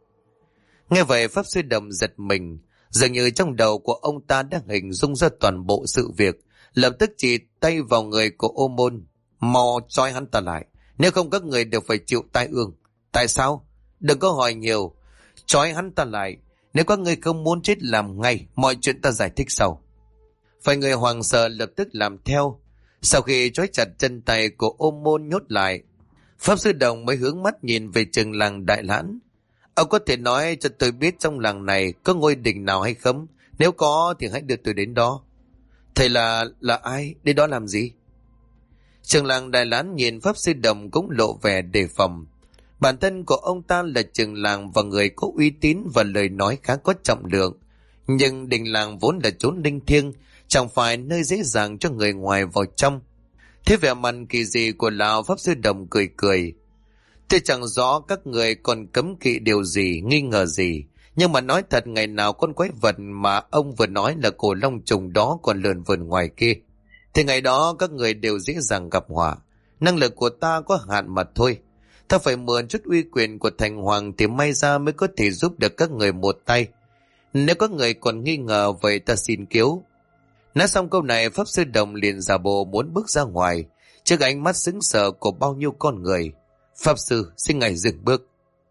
Nghe vậy Pháp Sư Đồng giật mình, dường như trong đầu của ông ta đã hình dung ra toàn bộ sự việc, lập tức chỉ tay vào người của Ô Môn. Mau trói hắn ta lại, nếu không các người đều phải chịu tai ương. Tại sao? Đừng có hỏi nhiều, trói hắn ta lại. Nếu các người không muốn chết làm ngay, mọi chuyện ta giải thích sau. Vài người hoảng sợ lập tức làm theo. Sau khi trói chặt chân tay của Ô Môn nhốt lại, Pháp Sư Đồng mới hướng mắt nhìn về trường làng Đại Lãn. Ông có thể nói cho tôi biết trong làng này có ngôi đình nào hay không? Nếu có thì hãy đưa tôi đến đó. Thầy là ai? Đến đó làm gì? Trường làng Đại Lãn nhìn Pháp Sư Đồng cũng lộ vẻ đề phòng. Bản thân của ông ta là trường làng và người có uy tín và lời nói khá có trọng lượng. Nhưng đình làng vốn là chốn linh thiêng, chẳng phải nơi dễ dàng cho người ngoài vào trong. Thế vẻ mặt kỳ dị của lão Pháp Sư Đồng cười cười. Tôi chẳng rõ các người còn cấm kỵ điều gì, nghi ngờ gì. Nhưng mà nói thật, ngày nào con quái vật mà ông vừa nói là cổ long trùng đó còn lượn vườn ngoài kia, thì ngày đó các người đều dễ dàng gặp họa. Năng lực của ta có hạn mà thôi. Ta phải mượn chút uy quyền của thành hoàng thì may ra mới có thể giúp được các người một tay. Nếu các người còn nghi ngờ vậy ta xin cứu. Nói xong câu này, Pháp Sư Đồng liền giả bộ muốn bước ra ngoài, trước ánh mắt sững sờ của bao nhiêu con người. Pháp Sư, xin ngài dừng bước.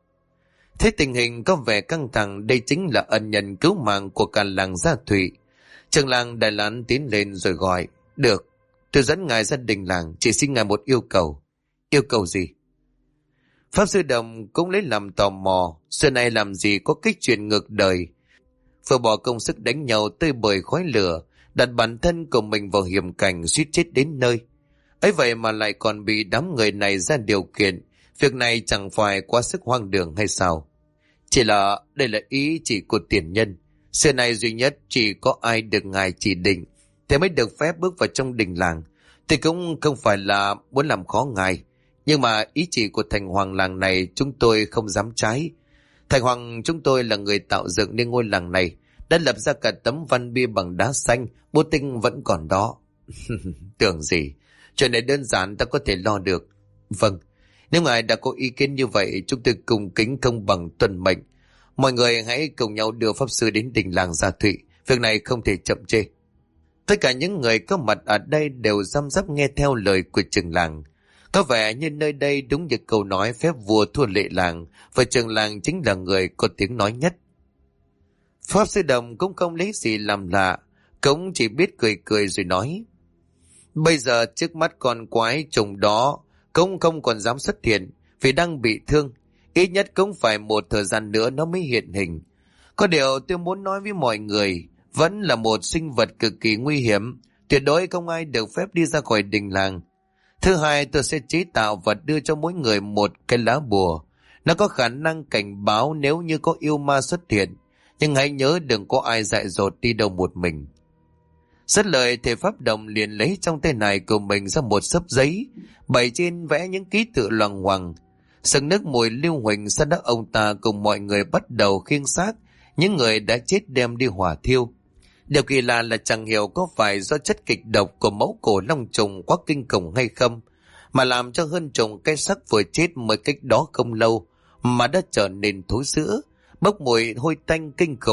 Thế tình hình có vẻ căng thẳng, đây chính là ân nhân cứu mạng của cả làng Gia Thụy. Trường làng Đại Lãn tiến lên rồi gọi, được, tôi dẫn ngài ra đình làng, chỉ xin ngài một yêu cầu. Yêu cầu gì? Pháp Sư Đồng cũng lấy làm tò mò, xưa nay làm gì có cách chuyện ngược đời. Vừa bỏ công sức đánh nhau tơi bời khói lửa, đặt bản thân của mình vào hiểm cảnh suýt chết đến nơi. Ấy vậy mà lại còn bị đám người này ra điều kiện, việc này chẳng phải quá sức hoang đường hay sao? Chỉ là đây là ý chỉ của tiền nhân. Xưa nay duy nhất chỉ có ai được ngài chỉ định thì mới được phép bước vào trong đình làng. Thì cũng không phải là muốn làm khó ngài, nhưng mà ý chỉ của thành hoàng làng này chúng tôi không dám trái. Thành hoàng chúng tôi là người tạo dựng nên ngôi làng này, đã lập ra cả tấm văn bia bằng đá xanh, bút tinh vẫn còn đó. Tưởng gì, chuyện này đơn giản ta có thể lo được. Vâng, nếu ngài đã có ý kiến như vậy, chúng tôi cùng kính công bằng tuân mệnh. Mọi người hãy cùng nhau đưa Pháp Sư đến đình làng Gia Thụy, việc này không thể chậm trễ. Tất cả những người có mặt ở đây đều răm rắp nghe theo lời của trưởng làng. Có vẻ như nơi đây đúng như câu nói phép vua thua lệ làng, và trưởng làng chính là người có tiếng nói nhất. Pháp Sư Đồng cũng không lấy gì làm lạ, cũng chỉ biết cười cười rồi nói, bây giờ trước mắt con quái trùng đó cũng không còn dám xuất hiện vì đang bị thương, ít nhất cũng phải một thời gian nữa nó mới hiện hình. Có điều tôi muốn nói với mọi người, vẫn là một sinh vật cực kỳ nguy hiểm, tuyệt đối không ai được phép đi ra khỏi đình làng. Thứ hai, tôi sẽ chế tạo và đưa cho mỗi người một cái lá bùa, nó có khả năng cảnh báo nếu như có yêu ma xuất hiện, nhưng hãy nhớ đừng có ai dại dột đi đâu một mình. Dứt lời, thầy Pháp Đồng liền lấy trong tay này của mình ra một xấp giấy, bày trên vẽ những ký tự loằng ngoằng. Sừng nước mùi lưu huỳnh, sau đó ông ta cùng mọi người bắt đầu khiêng xác những người đã chết đem đi hỏa thiêu. Điều kỳ lạ là chẳng hiểu có phải do chất kịch độc của mẫu cổ long trùng quá kinh khủng hay không, mà làm cho hơn trùng cái xác vừa chết mới cách đó không lâu mà đã trở nên thối rữa, bốc mùi hôi tanh kinh khủng,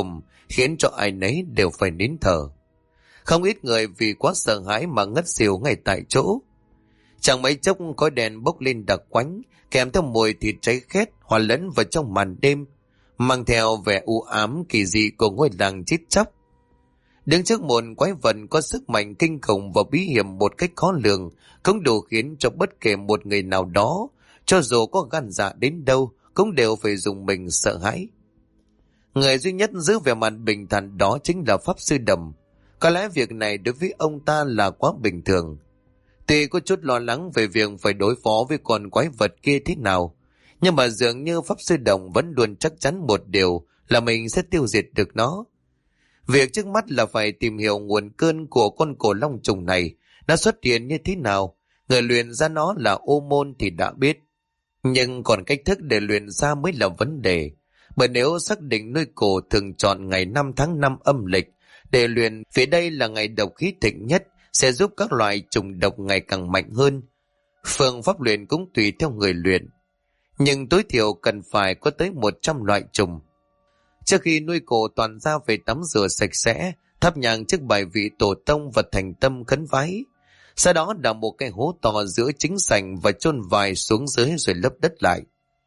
khiến cho ai nấy đều phải nín thở. Không ít người vì quá sợ hãi mà ngất xỉu ngay tại chỗ. Chẳng mấy chốc khói đèn bốc lên đặc quánh, kèm theo mùi thịt cháy khét hòa lẫn vào trong màn đêm, mang theo vẻ u ám kỳ dị của ngôi làng chết chóc. Đứng trước một quái vật có sức mạnh kinh khủng và bí hiểm một cách khó lường, cũng đủ khiến cho bất kể một người nào đó, cho dù có gan dạ đến đâu, cũng đều phải dùng mình sợ hãi. Người duy nhất giữ vẻ mặt bình thản đó chính là Pháp Sư Đầm. Có lẽ việc này đối với ông ta là quá bình thường. Tuy có chút lo lắng về việc phải đối phó với con quái vật kia thế nào, nhưng mà dường như Pháp Sư Đồng vẫn luôn chắc chắn một điều là mình sẽ tiêu diệt được nó. Việc trước mắt là phải tìm hiểu nguồn cơn của con cổ long trùng này, nó xuất hiện như thế nào. Người luyện ra nó là Ô Môn thì đã biết, nhưng còn cách thức để luyện ra mới là vấn đề. Bởi nếu xác định nuôi cổ thường chọn ngày 5 tháng 5 âm lịch để luyện, phía đây là ngày độc khí thịnh nhất, sẽ giúp các loại trùng độc ngày càng mạnh hơn. Phương pháp luyện cũng tùy theo người luyện, nhưng tối thiểu cần phải có tới 100 loại trùng. Trước khi nuôi cổ toàn ra về tắm rửa sạch sẽ, thắp nhang trước bài vị tổ tông và thành tâm khấn vái. Sau đó đào một cái hố to giữa chính sảnh và chôn vài xuống dưới rồi lấp đất lại.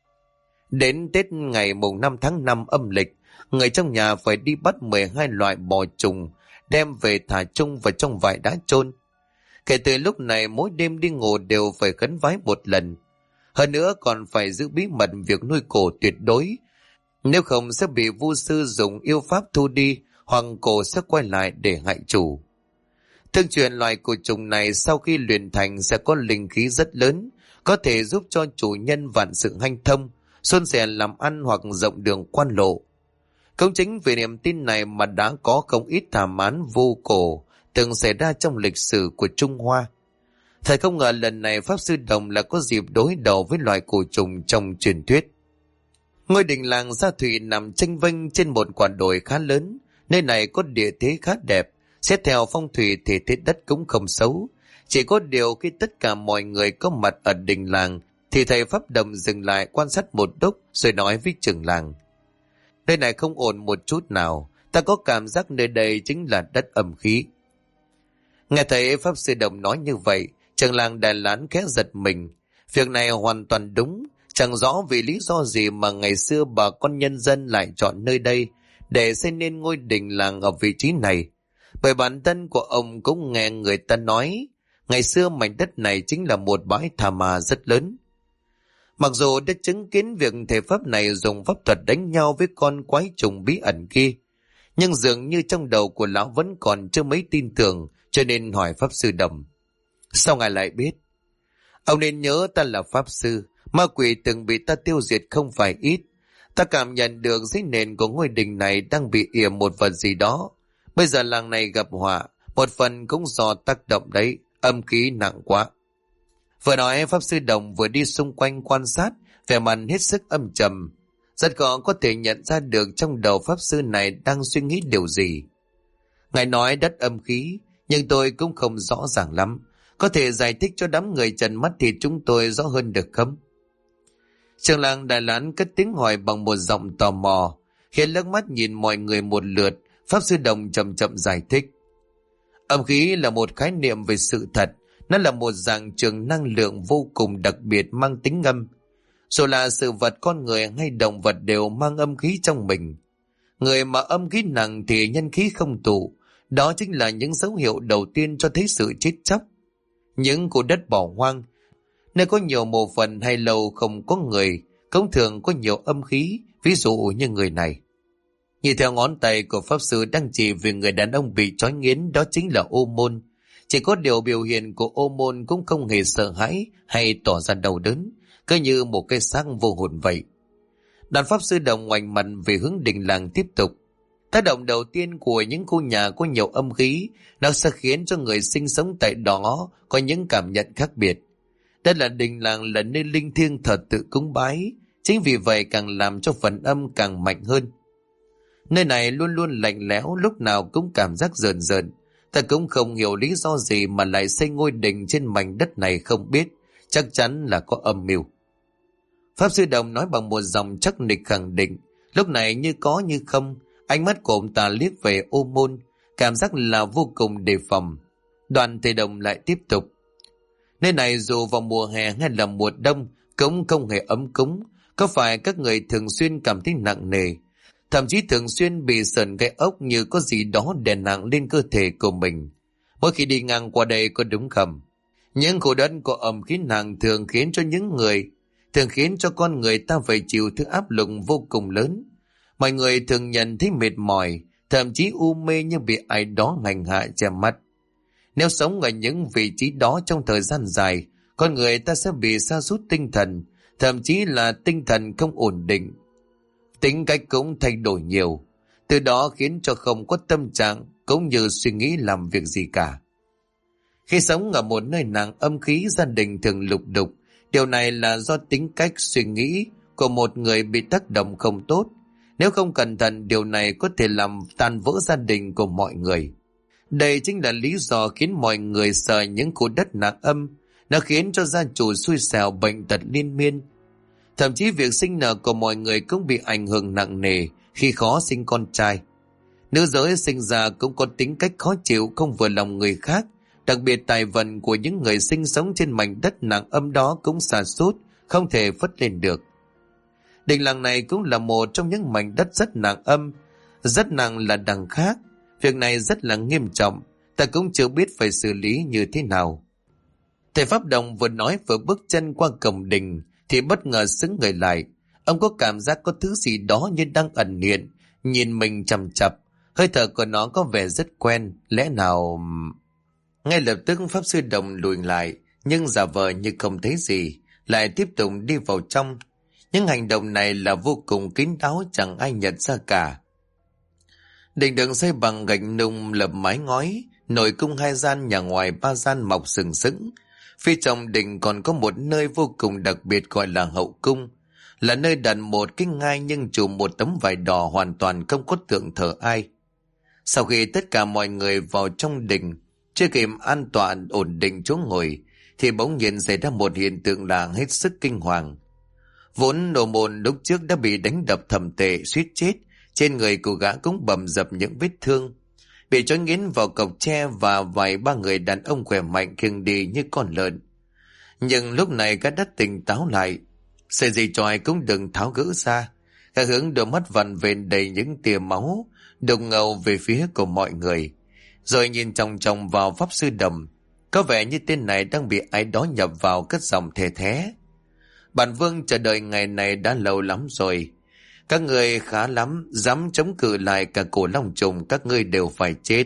Đến Tết ngày mùng 5 tháng 5 âm lịch, người trong nhà phải đi bắt 12 loại bò trùng, đem về thả chung vào trong vải đá chôn. Kể từ lúc này mỗi đêm đi ngủ đều phải khấn vái một lần. Hơn nữa còn phải giữ bí mật việc nuôi cổ tuyệt đối. Nếu không sẽ bị vu sư dùng yêu pháp thu đi, hoặc cổ sẽ quay lại để hại chủ. Tương truyền loài cổ trùng này sau khi luyện thành sẽ có linh khí rất lớn, có thể giúp cho chủ nhân vạn sự hanh thông, suôn sẻ làm ăn hoặc rộng đường quan lộ. Cũng chính vì niềm tin này mà đã có không ít thảm án vô cổ từng xảy ra trong lịch sử của Trung Hoa. Thầy không ngờ lần này Pháp Sư Đồng là có dịp đối đầu với loài cổ trùng trong truyền thuyết. Ngôi đình làng Gia Thụy nằm chênh vênh trên một quả đồi khá lớn. Nơi này có địa thế khá đẹp, xét theo phong thủy thì thế đất cũng không xấu. Chỉ có điều khi tất cả mọi người có mặt ở đình làng thì thầy Pháp Đồng dừng lại quan sát một lúc rồi nói với trưởng làng: nơi này không ổn một chút nào, ta có cảm giác nơi đây chính là đất âm khí. Nghe thấy Pháp Sư Đồng nói như vậy, trưởng làng Đà Lán khẽ giật mình. Việc này hoàn toàn đúng, chẳng rõ vì lý do gì mà ngày xưa bà con nhân dân lại chọn nơi đây để xây nên ngôi đình làng ở vị trí này. Bởi bản thân của ông cũng nghe người ta nói, ngày xưa mảnh đất này chính là một bãi tha ma rất lớn. Mặc dù đã chứng kiến việc thầy Pháp này dùng pháp thuật đánh nhau với con quái trùng bí ẩn kia, nhưng dường như trong đầu của lão vẫn còn chưa mấy tin tưởng, cho nên hỏi Pháp Sư Đồng: sao ngài lại biết? Ông nên nhớ ta là Pháp Sư, ma quỷ từng bị ta tiêu diệt không phải ít. Ta cảm nhận được dưới nền của ngôi đình này đang bị yểm một vật gì đó. Bây giờ làng này gặp họa, một phần cũng do tác động đấy, âm khí nặng quá. Vừa nói Pháp Sư Đồng vừa đi xung quanh quan sát, vẻ mặt hết sức âm trầm. Rất khó có thể nhận ra được trong đầu Pháp Sư này đang suy nghĩ điều gì. Ngài nói đất âm khí, nhưng tôi cũng không rõ ràng lắm. Có thể giải thích cho đám người trần mắt thì chúng tôi rõ hơn được không? Trường làng Đà Lán cất tiếng hỏi bằng một giọng tò mò. Khi lướt mắt nhìn mọi người một lượt, Pháp Sư Đồng chậm chậm giải thích. Âm khí là một khái niệm về sự thật. Nó là một dạng trường năng lượng vô cùng đặc biệt mang tính âm. Dù là sự vật con người hay động vật đều mang âm khí trong mình. Người mà âm khí nặng thì nhân khí không tụ. Đó chính là những dấu hiệu đầu tiên cho thấy sự chết chóc. Những khu đất bỏ hoang, nơi có nhiều mộ phần hay lâu không có người, cũng thường có nhiều âm khí, ví dụ như người này. Nhìn theo ngón tay của Pháp Sư đang chỉ về người đàn ông bị trói nghiến, đó chính là Ô Môn. Chỉ có điều biểu hiện của Ô Môn cũng không hề sợ hãi hay tỏ ra đau đớn, cứ như một cái xác vô hồn vậy. Đoàn Pháp Sư Đồng ngoảnh mặt về hướng đình làng tiếp tục. Tác động đầu tiên của những khu nhà có nhiều âm khí, nó sẽ khiến cho người sinh sống tại đó có những cảm nhận khác biệt. Đây là đình làng, là nơi linh thiêng thờ tự cúng bái, chính vì vậy càng làm cho phần âm càng mạnh hơn. Nơi này luôn luôn lạnh lẽo, lúc nào cũng cảm giác rờn rợn. Ta cũng không hiểu lý do gì mà lại xây ngôi đình trên mảnh đất này không biết, chắc chắn là có âm mưu. Pháp Sư Đồng nói bằng một giọng chắc nịch khẳng định, lúc này như có như không, Ánh mắt của ông ta liếc về Ô Môn, cảm giác là vô cùng đề phòng. Đoàn Thầy Đồng lại tiếp tục. Nơi này dù vào mùa hè hay là mùa đông cũng không hề ấm cúng. Có phải các người thường xuyên cảm thấy nặng nề, thậm chí thường xuyên bị sờn gai ốc, như có gì đó đè nặng lên cơ thể của mình mỗi khi đi ngang qua đây, có đúng không? Những khu đất có ẩm khí nặng thường khiến cho con người ta phải chịu thứ áp lực vô cùng lớn. Mọi người thường nhận thấy mệt mỏi, thậm chí u mê như bị ai đó hành hạ che mắt. Nếu sống ở những vị trí đó trong thời gian dài, con người ta sẽ bị sa sút tinh thần, thậm chí là tinh thần không ổn định. Tính cách cũng thay đổi nhiều, từ đó khiến cho không có tâm trạng cũng như suy nghĩ làm việc gì cả. Khi sống ở một nơi nặng âm khí, gia đình thường lục đục. Điều này là do tính cách suy nghĩ của một người bị tác động không tốt. Nếu không cẩn thận, điều này có thể làm tan vỡ gia đình của mọi người. Đây chính là lý do khiến mọi người sợ những khu đất nặng âm. Nó khiến cho gia chủ xui xẻo, bệnh tật liên miên. Thậm chí việc sinh nở của mọi người cũng bị ảnh hưởng nặng nề khi khó sinh con trai. Nữ giới sinh ra cũng có tính cách khó chịu, không vừa lòng người khác. Đặc biệt tài vận của những người sinh sống trên mảnh đất nặng âm đó cũng sa sút, không thể phất lên được. Đình làng này cũng là một trong những mảnh đất rất nặng âm. Rất nặng là đằng khác. Việc này rất là nghiêm trọng, ta cũng chưa biết phải xử lý như thế nào. Thầy Pháp Đồng vừa nói vừa bước chân qua cổng đình thì bất ngờ sững người lại. Ông có cảm giác có thứ gì đó như đang ẩn hiện, nhìn mình chằm chằm. Hơi thở của nó có vẻ rất quen, lẽ nào... Ngay lập tức Pháp Sư Đồng lùi lại, nhưng giả vờ như không thấy gì, lại tiếp tục đi vào trong. Những hành động này là vô cùng kín đáo, chẳng ai nhận ra cả. Đình được xây bằng gạch nung lập mái ngói, nội cung 2 gian, nhà ngoài 3 gian mọc sừng sững. Phía trong đình còn có một nơi vô cùng đặc biệt gọi là hậu cung, là nơi đặt một cái ngai nhưng trùm một tấm vải đỏ, hoàn toàn không có tượng thờ ai. Sau khi tất cả mọi người vào trong đình, chưa kịp an toàn ổn định chỗ ngồi, thì bỗng nhiên xảy ra một hiện tượng là hết sức kinh hoàng. Vốn Ô Môn lúc trước đã bị đánh đập thầm tệ suýt chết, trên người của gã cũng bầm dập những vết thương, bị trói nghiến vào cọc tre và vài ba người đàn ông khỏe mạnh khiêng đi như con lợn. Nhưng lúc này gã đã tỉnh táo lại, sợi dây chói cũng đừng tháo gỡ ra. Gã hướng đôi mắt vằn vện đầy những tia máu, đục ngầu về phía của mọi người, rồi nhìn chòng chòng vào Pháp Sư Đồng. Có vẻ như tên này đang bị ai đó nhập vào, cất giọng thề thé. Bản Vương chờ đợi ngày này đã lâu lắm rồi. Các ngươi khá lắm, dám chống cự lại cả Cổ Long Trùng, các ngươi đều phải chết.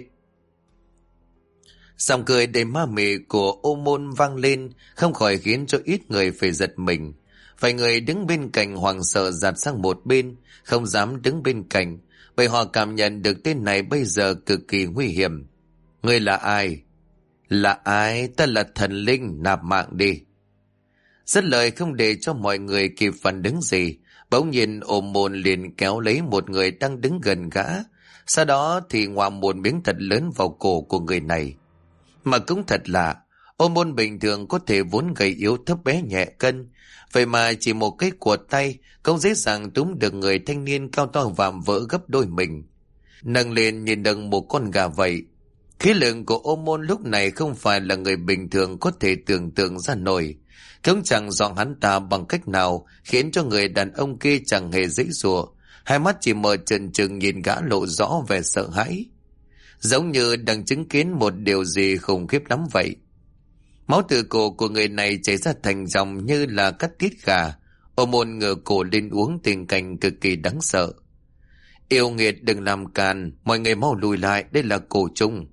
Giọng cười đầy ma mị của Ô Môn vang lên, không khỏi khiến cho ít người phải giật mình. Vài người đứng bên cạnh hoảng sợ dạt sang một bên, không dám đứng bên cạnh, bởi họ cảm nhận được tên này bây giờ cực kỳ nguy hiểm. Ngươi là ai? Là ai? Ta là thần linh, nạp mạng đi. Dứt lời không để cho mọi người kịp phản ứng gì, bỗng nhiên Ô Môn liền kéo lấy một người đang đứng gần gã, sau đó thì ngoạm một miếng thật lớn vào cổ của người này. Mà cũng thật lạ, Ô Môn bình thường có thể vốn gầy yếu thấp bé nhẹ cân, vậy mà chỉ một cái của tay cũng dễ dàng túm được người thanh niên cao to vạm vỡ gấp đôi mình, nâng lên nhìn đựng một con gà vậy. Khí lượng của Ô Môn lúc này không phải là người bình thường có thể tưởng tượng ra nổi. Cũng chẳng dọn hắn ta bằng cách nào khiến cho người đàn ông kia chẳng hề dãy giụa, hai mắt chỉ mở trừng trừng nhìn gã, lộ rõ vẻ sợ hãi, giống như đang chứng kiến một điều gì khủng khiếp lắm vậy. Máu từ cổ của người này chảy ra thành dòng như là cắt tiết gà. Ô Môn ngửa cổ lên uống, tình cảnh cực kỳ đáng sợ. Yêu nghiệt, đừng làm càn, mọi người mau lùi lại, đây là cổ trùng.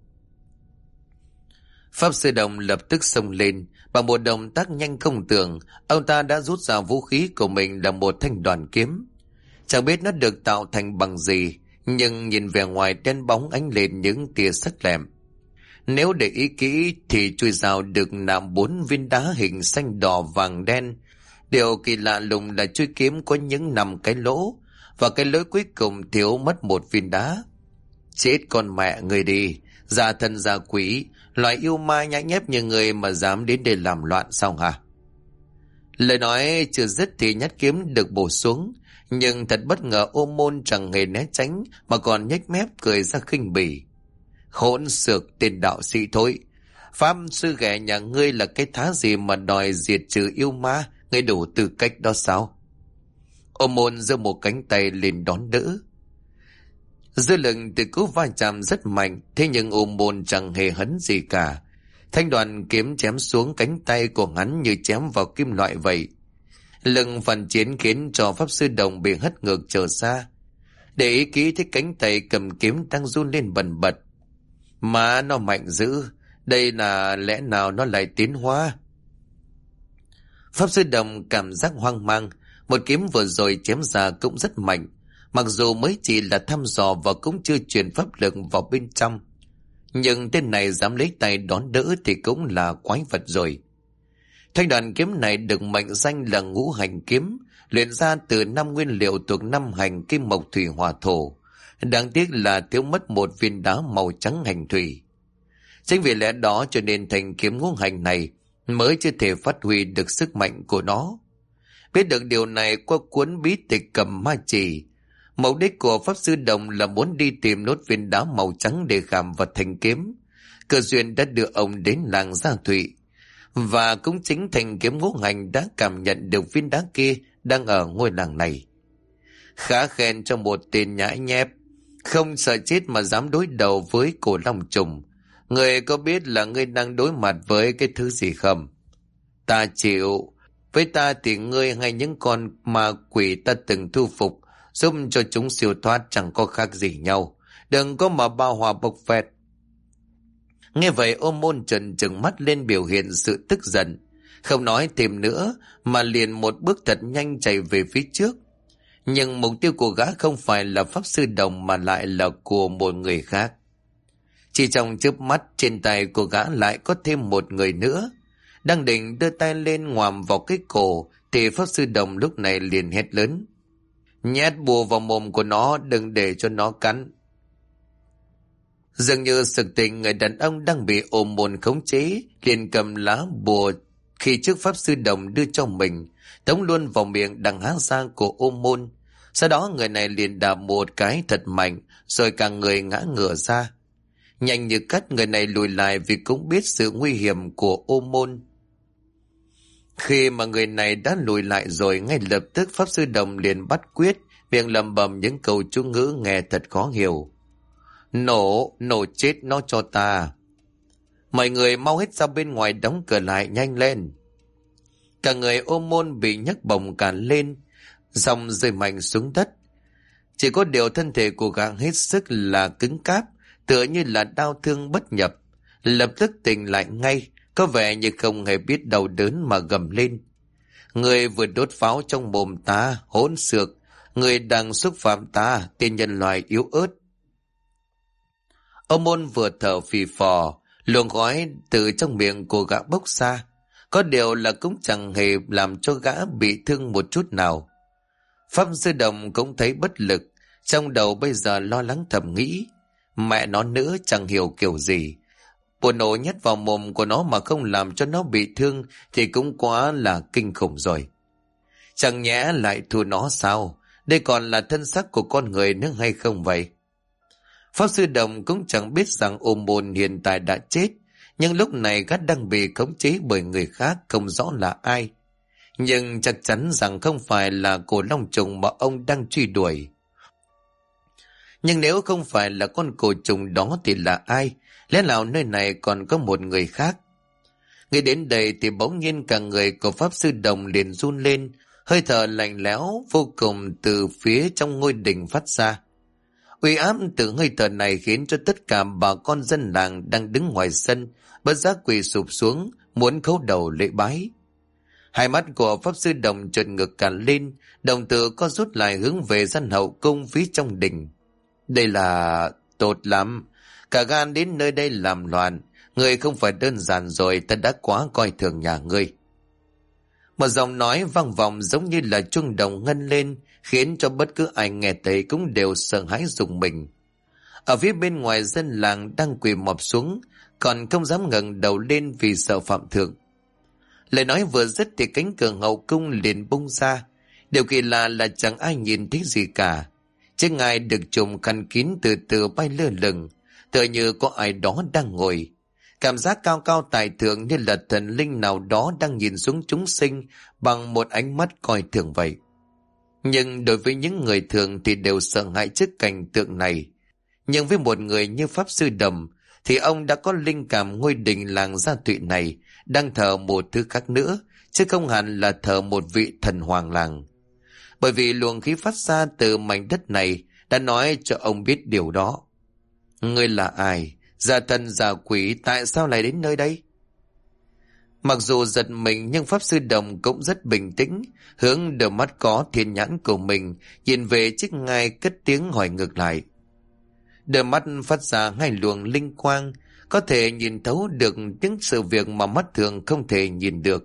Pháp Sư Đồng lập tức xông lên, bằng một động tác nhanh không tưởng, ông ta đã rút ra vũ khí của mình là một thanh đoàn kiếm. Chẳng biết nó được tạo thành bằng gì, nhưng nhìn vẻ ngoài đen bóng ánh lên những tia sắc lẹm. Nếu để ý kỹ thì chuôi dao được nạm 4 viên đá hình xanh đỏ vàng đen. Điều kỳ lạ lùng là chuôi kiếm có những 5 cái lỗ, và cái lỗ cuối cùng thiếu mất một viên đá. Chết con mẹ người đi, giả thần giả quỷ, loại yêu ma nhãi nhép như người mà dám đến để làm loạn sao hả? Lời nói chưa dứt thì nhát kiếm được bổ xuống, Nhưng thật bất ngờ Ô Môn chẳng hề né tránh mà còn nhếch mép cười ra khinh bỉ. Hỗn xược tên đạo sĩ thối, pháp sư ghẻ nhà ngươi là cái thá gì mà đòi diệt trừ yêu ma, ngươi đủ tư cách đó sao? Ô Môn giơ một cánh tay lên đón đỡ. Dư lực từ cú va chạm rất mạnh, thế nhưng Ô Môn chẳng hề hấn gì cả. Thanh đoàn kiếm chém xuống cánh tay của hắn như chém vào kim loại vậy. Lưng phản chiến khiến cho pháp sư Đồng bị hất ngược trở xa. Để ý kỹ thấy cánh tay cầm kiếm đang run lên bần bật. Mà nó mạnh dữ, đây là lẽ nào nó lại tiến hóa? Pháp sư Đồng cảm giác hoang mang. Một kiếm vừa rồi chém ra cũng rất mạnh, mặc dù mới chỉ là thăm dò và cũng chưa truyền pháp lực vào bên trong. Nhưng tên này dám lấy tay đón đỡ thì cũng là quái vật rồi. Thanh đoàn kiếm này được mệnh danh là ngũ hành kiếm, luyện ra từ 5 nguyên liệu thuộc 5 hành kim mộc thủy hỏa thổ. Đáng tiếc là thiếu mất một viên đá màu trắng hành thủy. Chính vì lẽ đó cho nên thanh kiếm ngũ hành này mới chưa thể phát huy được sức mạnh của nó. Biết được điều này qua cuốn bí tịch Cầm Ma Chỉ, mục đích của pháp sư Đồng là muốn đi tìm nốt viên đá màu trắng để khảm vào thanh kiếm. Cơ duyên đã đưa ông đến làng Gia Thụy, và cũng chính thanh kiếm ngũ hành đã cảm nhận được viên đá kia đang ở ngôi làng này. Khá khen cho một tên nhãi nhép, không sợ chết mà dám đối đầu với cổ long trùng. Người có biết là ngươi đang đối mặt với cái thứ gì không? Ta chịu. Với ta thì ngươi hay những con ma quỷ ta từng thu phục, giúp cho chúng siêu thoát chẳng có khác gì nhau. Đừng có mà bao hòa bộc phét. Nghe vậy Ô Môn trợn trừng mắt lên biểu hiện sự tức giận, không nói thêm nữa mà liền một bước thật nhanh chạy về phía trước. Nhưng mục tiêu của gã không phải là pháp sư Đồng mà lại là của một người khác. Chỉ trong chớp mắt trên tay của gã lại có thêm một người nữa. Đang định đưa tay lên ngoạm vào cái cổ thì pháp sư Đồng lúc này liền hét lớn: nhét bùa vào mồm của nó, đừng để cho nó cắn. Dường như sực tỉnh, người đàn ông đang bị Ô Môn khống chế liền cầm lá bùa khi trước pháp sư Đồng đưa cho mình, tống luôn vào miệng đằng há ra của Ô Môn. Sau đó người này liền đạp một cái thật mạnh, rồi cả người ngã ngửa ra. Nhanh như cắt, người này lùi lại vì cũng biết sự nguy hiểm của Ô Môn. Khi mà người này đã lùi lại rồi, ngay lập tức pháp sư Đồng liền bắt quyết, miệng lẩm bẩm những câu chú ngữ nghe thật khó hiểu. Nổ chết nó cho ta. Mọi người mau hết ra bên ngoài đóng cửa lại nhanh lên. Cả người Ô Môn bị nhấc bổng cả lên, dòng rơi mạnh xuống đất. Chỉ có điều thân thể của gã hết sức là cứng cáp, tựa như là đau thương bất nhập. Lập tức tỉnh lại ngay, có vẻ như không hề biết đau đớn mà gầm lên: người vừa đốt pháo trong mồm ta, hỗn xược! Người đang xúc phạm ta, tên nhân loại yếu ớt! Ô Môn vừa thở phì phò, luồng khói từ trong miệng của gã bốc ra. Có điều là cũng chẳng hề làm cho gã bị thương một chút nào. Pháp sư Đồng cũng thấy bất lực, trong đầu bây giờ lo lắng thầm nghĩ: mẹ nó nữa, chẳng hiểu kiểu gì. Bùa nổ nhét vào mồm của nó mà không làm cho nó bị thương thì cũng quá là kinh khủng rồi. Chẳng nhẽ lại thua nó sao? Đây còn là thân xác của con người nữa hay không vậy? Pháp sư Đồng cũng chẳng biết rằng Ô Môn hiện tại đã chết, nhưng lúc này gã đang bị khống chế bởi người khác không rõ là ai. Nhưng chắc chắn rằng không phải là cổ long trùng mà ông đang truy đuổi. Nhưng nếu không phải là con cổ trùng đó thì là ai? Lẽ nào nơi này còn có một người khác? Ngay đến đây thì bỗng nhiên cả người của Pháp sư Đồng liền run lên, hơi thở lạnh lẽo vô cùng từ phía trong ngôi đình phát ra. Uy áp từ hơi thở này khiến cho tất cả bà con dân làng đang đứng ngoài sân bất giác quỳ sụp xuống, muốn khấu đầu lễ bái. Hai mắt của Pháp sư Đồng trợn ngược cả lên, đồng tử co rút lại hướng về gian hậu cung phía trong đình. Đây là tốt lắm, cả gan đến nơi đây làm loạn, ngươi không phải đơn giản rồi, ta đã quá coi thường nhà ngươi. Một giọng nói vang vọng giống như là chuông đồng ngân lên, khiến cho bất cứ ai nghe thấy cũng đều sợ hãi rùng mình. Ở phía bên ngoài dân làng đang quỳ mọp xuống, còn không dám ngẩng đầu lên vì sợ phạm thượng. Lời nói vừa dứt thì cánh cửa hậu cung liền bung ra, Điều kỳ lạ là chẳng ai nhìn thấy gì cả. Chiếc ngai được trùm khăn kín từ từ bay lơ lửng, tựa như có ai đó đang ngồi. Cảm giác cao cao tài thượng như là thần linh nào đó đang nhìn xuống chúng sinh bằng một ánh mắt coi thường vậy. Nhưng đối với những người thường thì đều sợ hãi trước cảnh tượng này. Nhưng với một người như Pháp Sư Đầm thì ông đã có linh cảm ngôi đình làng Gia Thụy này đang thờ một thứ khác nữa, chứ không hẳn là thờ một vị thần hoàng làng. Bởi vì luồng khí phát ra từ mảnh đất này đã nói cho ông biết điều đó. Ngươi là ai? Giả thần giả quỷ, tại sao lại đến nơi đây? Mặc dù giật mình nhưng Pháp Sư Đồng cũng rất bình tĩnh, hướng đôi mắt có thiên nhãn của mình nhìn về chiếc ngai, cất tiếng hỏi ngược lại. Đôi mắt phát ra hai luồng linh quang, có thể nhìn thấu được những sự việc mà mắt thường không thể nhìn được.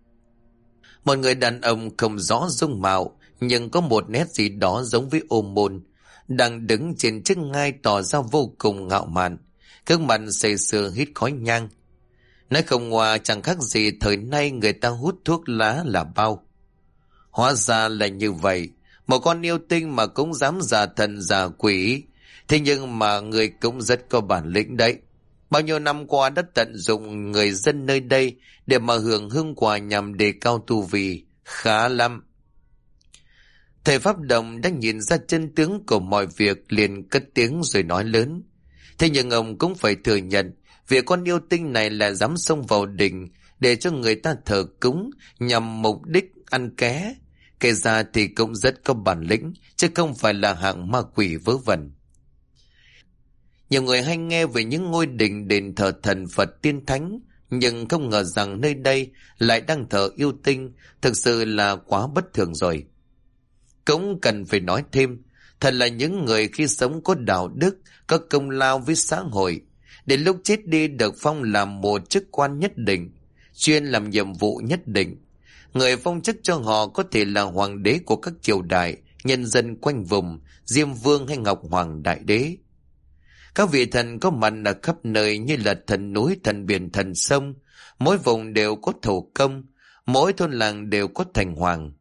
Một người đàn ông không rõ dung mạo, nhưng có một nét gì đó giống với ô môn, đang đứng trên chiếc ngai tỏ ra vô cùng ngạo mạn, gương mặt xây xưa hít khói nhang. Nói không ngoa chẳng khác gì thời nay người ta hút thuốc lá là bao. Hóa ra là như vậy, một con yêu tinh mà cũng dám giả thần giả quỷ. Thế nhưng mà người cũng rất có bản lĩnh đấy. Bao nhiêu năm qua đã tận dụng người dân nơi đây để mà hưởng hương quả nhằm đề cao tu vi, khá lắm. Thầy Pháp Đồng đã nhìn ra chân tướng của mọi việc, liền cất tiếng rồi nói lớn. Thế nhưng ông cũng phải thừa nhận, việc con yêu tinh này là dám xông vào đình để cho người ta thờ cúng nhằm mục đích ăn ké. Kể ra thì cũng rất có bản lĩnh, chứ không phải là hạng ma quỷ vớ vẩn. Nhiều người hay nghe về những ngôi đình đền thờ thần Phật tiên thánh, nhưng không ngờ rằng nơi đây lại đang thờ yêu tinh, thực sự là quá bất thường rồi. Cũng cần phải nói thêm, thật là những người khi sống có đạo đức, có công lao với xã hội, đến lúc chết đi được phong làm một chức quan nhất định, chuyên làm nhiệm vụ nhất định. Người phong chức cho họ có thể là hoàng đế của các triều đại, nhân dân quanh vùng, Diêm Vương hay Ngọc Hoàng Đại Đế. Các vị thần có mặt ở khắp nơi như là thần núi, thần biển, thần sông. Mỗi vùng đều có thổ công, mỗi thôn làng đều có thành hoàng.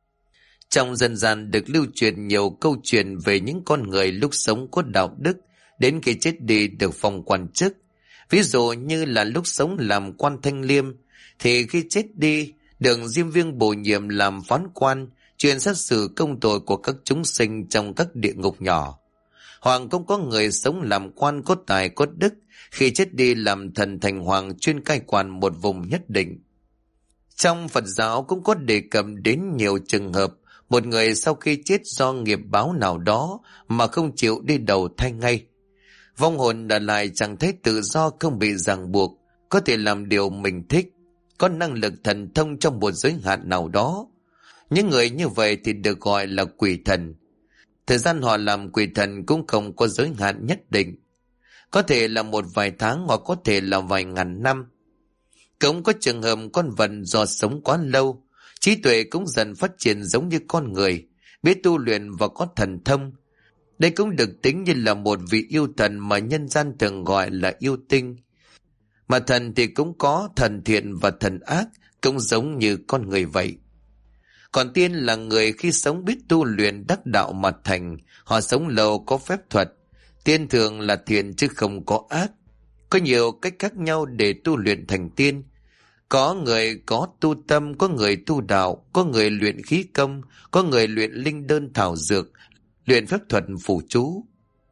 Trong dân gian được lưu truyền nhiều câu chuyện về những con người lúc sống có đạo đức, đến khi chết đi được phong quan chức. Ví dụ như là lúc sống làm quan thanh liêm, thì khi chết đi được Diêm Vương bổ nhiệm làm phán quan, chuyên xét xử công tội của các chúng sinh trong các địa ngục nhỏ. Hoặc cũng có người sống làm quan có tài có đức, khi chết đi làm thần thành hoàng, chuyên cai quản một vùng nhất định. Trong Phật giáo cũng có đề cập đến nhiều trường hợp một người sau khi chết do nghiệp báo nào đó mà không chịu đi đầu thai ngay. Vong hồn đã lại chẳng thấy tự do, không bị ràng buộc, có thể làm điều mình thích, có năng lực thần thông trong một giới hạn nào đó. Những người như vậy thì được gọi là quỷ thần. Thời gian họ làm quỷ thần cũng không có giới hạn nhất định, có thể là một vài tháng hoặc có thể là vài ngàn năm. Cũng có trường hợp con vật do sống quá lâu, trí tuệ cũng dần phát triển giống như con người, biết tu luyện và có thần thông. Đây cũng được tính như là một vị yêu thần mà nhân gian thường gọi là yêu tinh. Mà thần thì cũng có thần thiện và thần ác, cũng giống như con người vậy. Còn tiên là người khi sống biết tu luyện đắc đạo mà thành, họ sống lâu có phép thuật. Tiên thường là thiện chứ không có ác. Có nhiều cách khác nhau để tu luyện thành tiên. Có người có tu tâm, có người tu đạo, có người luyện khí công, có người luyện linh đơn thảo dược, luyện phép thuật phù chú.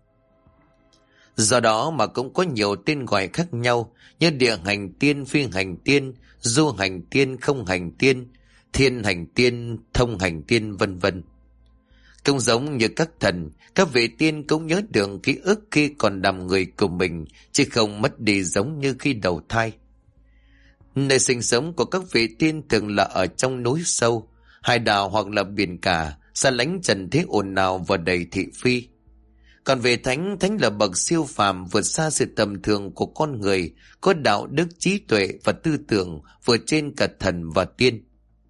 Do đó mà cũng có nhiều tên gọi khác nhau như địa hành tiên, phi hành tiên, du hành tiên, không hành tiên, thiên hành tiên, thông hành tiên, vân vân. Cũng giống như các thần, các vị tiên cũng nhớ được ký ức khi còn làm người của mình, chứ không mất đi giống như khi đầu thai. Nơi sinh sống của các vị tiên thường là ở trong núi sâu, hải đảo hoặc là biển cả, xa lánh trần thế ồn ào và đầy thị phi. Còn về thánh, thánh là bậc siêu phàm vượt xa sự tầm thường của con người, có đạo đức, trí tuệ và tư tưởng vượt trên cả thần và tiên.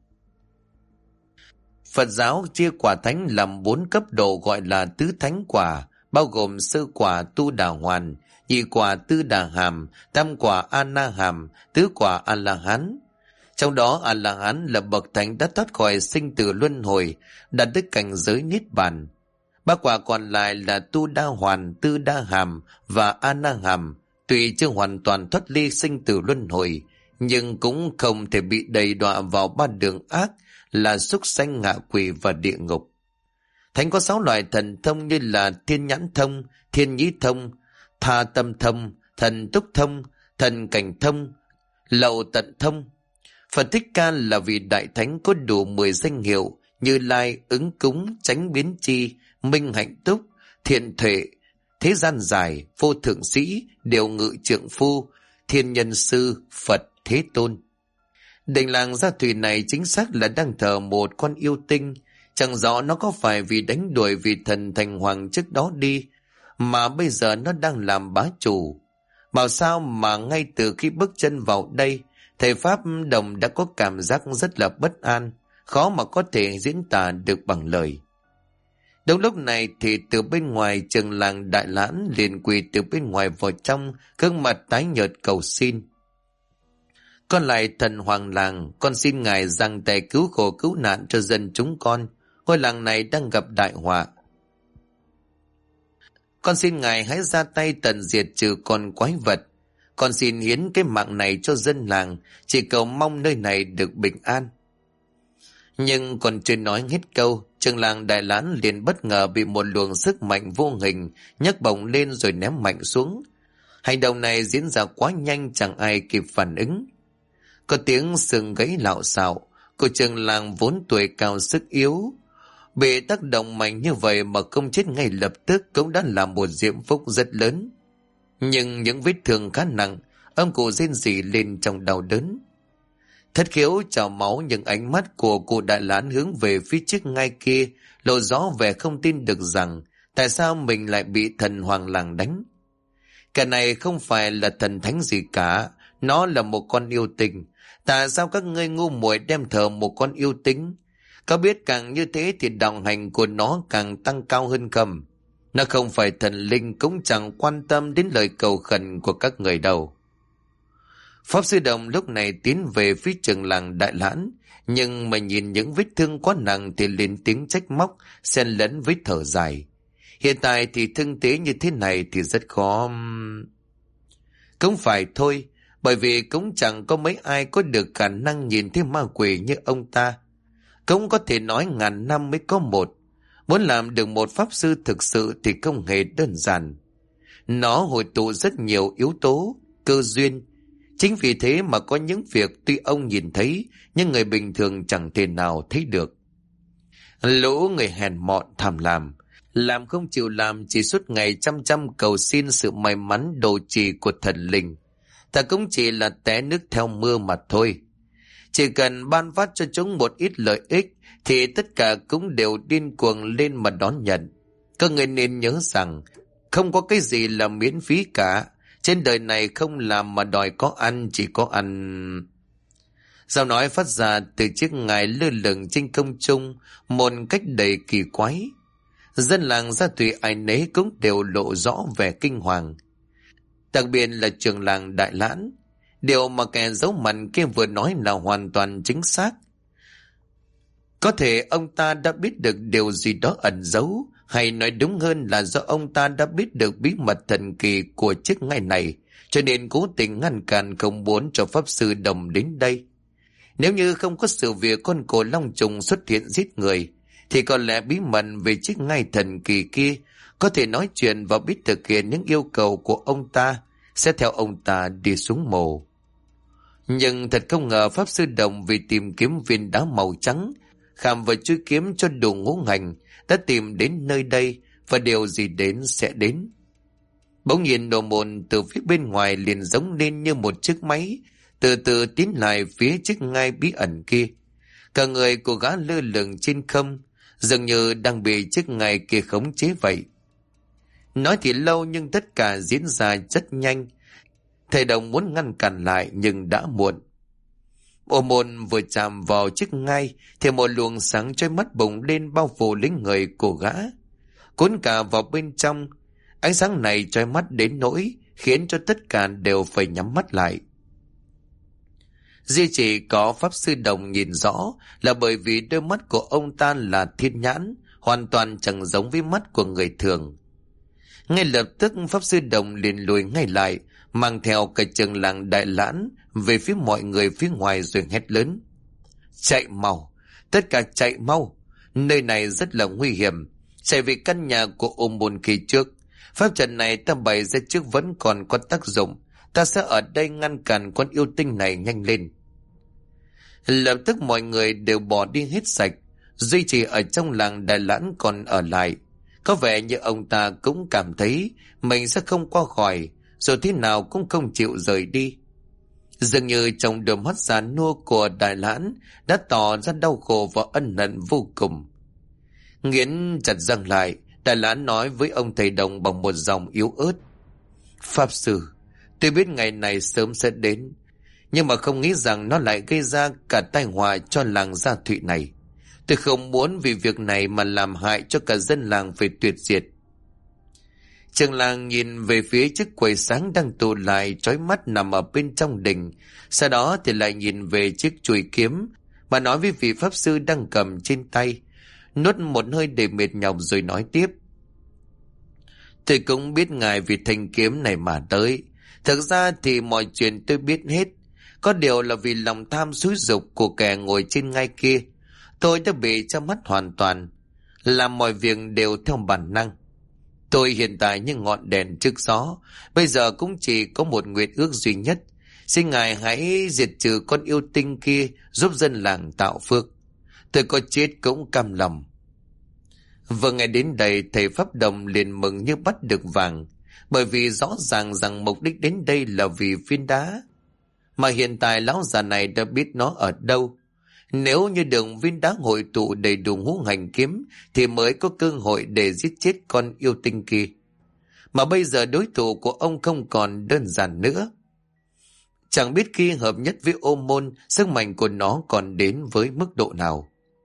Phật giáo chia quả thánh làm 4 cấp độ gọi là tứ thánh quả, bao gồm sơ quả Tu Đà Hoàn, nhị quả Tư Đà Hàm, tam quả A Na Hàm, tứ quả A La Hán. Trong đó A-la-hán là bậc thánh đã thoát khỏi sinh tử luân hồi, đạt tới cảnh giới niết bàn. Ba quả còn lại là Tu Đa Hoàn, Tư Đa Hàm và A Na Hàm, tuy chưa hoàn toàn thoát ly sinh tử luân hồi, nhưng cũng không thể bị đầy đọa vào ba đường ác là súc sanh, ngạ quỷ và địa ngục. Thánh có 6 loại thần thông như là Thiên Nhãn Thông, Thiên Nhĩ Thông, Tha Tâm Thông, Thần Túc Thông, Thần Cảnh Thông, Lậu Tận Thông. Phật Thích Ca là vị đại thánh có đủ 10 danh hiệu Như Lai, Ứng Cúng, Chánh Biến Chi, Minh Hạnh Túc, Thiện Tuệ, Thế Gian Giải, Vô Thượng Sĩ, Điều Ngự Trượng Phu, Thiên Nhân Sư, Phật Thế Tôn. Đình làng Gia Thủy này chính xác là đang thờ một con yêu tinh. Chẳng rõ nó có phải vì đánh đuổi vị thần thành hoàng trước đó đi, mà bây giờ nó đang làm bá chủ. Bảo sao mà ngay từ khi bước chân vào đây, thầy Pháp Đồng đã có cảm giác rất là bất an, khó mà có thể diễn tả được bằng lời. Đúng lúc này thì từ bên ngoài trường làng Đại Lãn liền quỳ từ bên ngoài vào trong, gương mặt tái nhợt cầu xin. Con lại thần hoàng làng, con xin ngài giang tay cứu khổ cứu nạn cho dân chúng con. Ngôi làng này đang gặp đại họa. Con xin ngài hãy ra tay tận diệt trừ con quái vật. Con xin hiến cái mạng này cho dân làng, chỉ cầu mong nơi này được bình an. Nhưng còn chưa nói hết câu, trường làng Đại Lãn liền bất ngờ bị một luồng sức mạnh vô hình nhấc bổng lên rồi ném mạnh xuống. Hành động này diễn ra quá nhanh, chẳng ai kịp phản ứng. Có tiếng xương gãy lạo xạo, của trường làng vốn tuổi cao sức yếu, bị tác động mạnh như vậy mà không chết ngay lập tức cũng đã là một diễm phúc rất lớn. Nhưng những vết thương khá nặng, ông cụ rên rỉ lên trong đau đớn. Thất khiếu trào máu, nhưng ánh mắt của cụ Đại Lãn hướng về phía trước ngay kia, lộ rõ vẻ không tin được rằng tại sao mình lại bị thần hoàng làng đánh. Cái này không phải là thần thánh gì cả, nó là một con yêu tinh. Tại sao các ngươi ngu muội đem thờ một con yêu tinh? Có biết càng như thế thì đạo hành của nó càng tăng cao hơn không? Nó không phải thần linh, cũng chẳng quan tâm đến lời cầu khẩn của các người đâu. Pháp Sư Đồng lúc này tiến về phía trường làng Đại Lãn, nhưng mà nhìn những vết thương quá nặng thì lên tiếng trách móc, xen lẫn với thở dài. Hiện tại thì thương thế như thế này thì rất khó. Cũng phải thôi, bởi vì cũng chẳng có mấy ai có được khả năng nhìn thấy ma quỷ như ông ta. Cũng có thể nói ngàn năm mới có một. Muốn làm được một pháp sư thực sự thì không hề đơn giản. Nó hội tụ rất nhiều yếu tố, cơ duyên. Chính vì thế mà có những việc tuy ông nhìn thấy, nhưng người bình thường chẳng thể nào thấy được. Lũ người hèn mọn tham làm không chịu làm, chỉ suốt ngày chăm chăm cầu xin sự may mắn độ trì của thần linh. Ta cũng chỉ là té nước theo mưa mà thôi. Chỉ cần ban phát cho chúng một ít lợi ích thì tất cả cũng đều điên cuồng lên mà đón nhận. Các người nên nhớ rằng không có cái gì là miễn phí cả. Trên đời này không làm mà đòi có ăn, chỉ có ăn. Giọng nói phát ra từ chiếc ngài lơ lửng trên không trung một cách đầy kỳ quái. Dân làng Gia Thủy ai nấy cũng đều lộ rõ vẻ kinh hoàng. Đặc biệt là trường làng Đại Lãn. Điều mà kẻ giấu mặt kia vừa nói là hoàn toàn chính xác. Có thể ông ta đã biết được điều gì đó ẩn giấu, hay nói đúng hơn là do ông ta đã biết được bí mật thần kỳ của chiếc ngai này, cho nên cố tình ngăn cản không muốn cho Pháp Sư Đồng đến đây. Nếu như không có sự việc con cổ long trùng xuất hiện giết người, thì có lẽ bí mật về chiếc ngai thần kỳ kia có thể nói chuyện và biết thực hiện những yêu cầu của ông ta, sẽ theo ông ta đi xuống mồ. Nhưng thật không ngờ Pháp Sư Đồng vì tìm kiếm viên đá màu trắng, khảm vào chuôi kiếm cho đủ ngũ hành, đã tìm đến nơi đây, và điều gì đến sẽ đến. Bỗng nhiên đồ môn từ phía bên ngoài liền giống lên như một chiếc máy, từ từ tiến lại phía chiếc ngai bí ẩn kia. Cả người của gã lơ lửng trên không, dường như đang bị chiếc ngai kia khống chế vậy. Nói thì lâu nhưng tất cả diễn ra rất nhanh. Thầy Đồng muốn ngăn cản lại nhưng đã muộn. Ô môn vừa chạm vào chiếc ngai thì một luồng sáng chói mắt bùng lên bao phủ lấy người của gã, cuốn cả vào bên trong. Ánh sáng này chói mắt đến nỗi khiến cho tất cả đều phải nhắm mắt lại. Duy chỉ có Pháp Sư Đồng nhìn rõ là bởi vì đôi mắt của ông ta là thiên nhãn, hoàn toàn chẳng giống với mắt của người thường. Ngay lập tức Pháp Sư Đồng liền lùi ngay lại, mang theo cả trường làng Đại Lãn về phía mọi người phía ngoài rồi hét lớn: chạy mau, tất cả chạy mau, nơi này rất là nguy hiểm, chạy về căn nhà của ôm môn kỳ trước. Pháp trận này ta bày ra trước vẫn còn có tác dụng, ta sẽ ở đây ngăn cản con yêu tinh này, nhanh lên. Lập tức mọi người đều bỏ đi hết sạch, duy chỉ ở trong làng Đại Lãn còn ở lại. Có vẻ như ông ta cũng cảm thấy mình sẽ không qua khỏi, rồi thế nào cũng không chịu rời đi. Dường như trong đôi mắt già nua của Đại Lãn đã tỏ ra đau khổ và ân hận vô cùng. Nghiến chặt răng lại, Đại Lãn nói với ông thầy Đồng bằng một giọng yếu ớt: Pháp Sư, tôi biết ngày này sớm sẽ đến, nhưng mà không nghĩ rằng nó lại gây ra cả tai họa cho làng Gia Thụy này. Tôi không muốn vì việc này mà làm hại cho cả dân làng phải tuyệt diệt. Trường làng nhìn về phía chiếc quầy sáng đang tụ lại chói mắt nằm ở bên trong đình, sau đó thì lại nhìn về chiếc chùy kiếm mà nói với vị Pháp Sư đang cầm trên tay, nuốt một hơi để mệt nhọc rồi nói tiếp: tôi cũng biết ngài vì thanh kiếm này mà tới. Thực ra thì mọi chuyện tôi biết hết, có điều là vì lòng tham xúi dục của kẻ ngồi trên ngai kia, tôi đã bị che mắt hoàn toàn, làm mọi việc đều theo bản năng. Tôi hiện tại như ngọn đèn trước gió, bây giờ cũng chỉ có một nguyện ước duy nhất: xin ngài hãy diệt trừ con yêu tinh kia, giúp dân làng tạo phước. Tôi có chết cũng cam lòng. Vừa nghe đến đây, thầy Pháp Đồng liền mừng như bắt được vàng, bởi vì rõ ràng rằng mục đích đến đây là vì viên đá, mà hiện tại lão già này đã biết nó ở đâu. Nếu như đường viên đá hội tụ đầy đủ ngũ hành kiếm thì mới có cơ hội để giết chết con yêu tinh kia. Mà bây giờ đối thủ của ông không còn đơn giản nữa. Chẳng biết khi hợp nhất với ô môn, sức mạnh của nó còn đến với mức độ nào.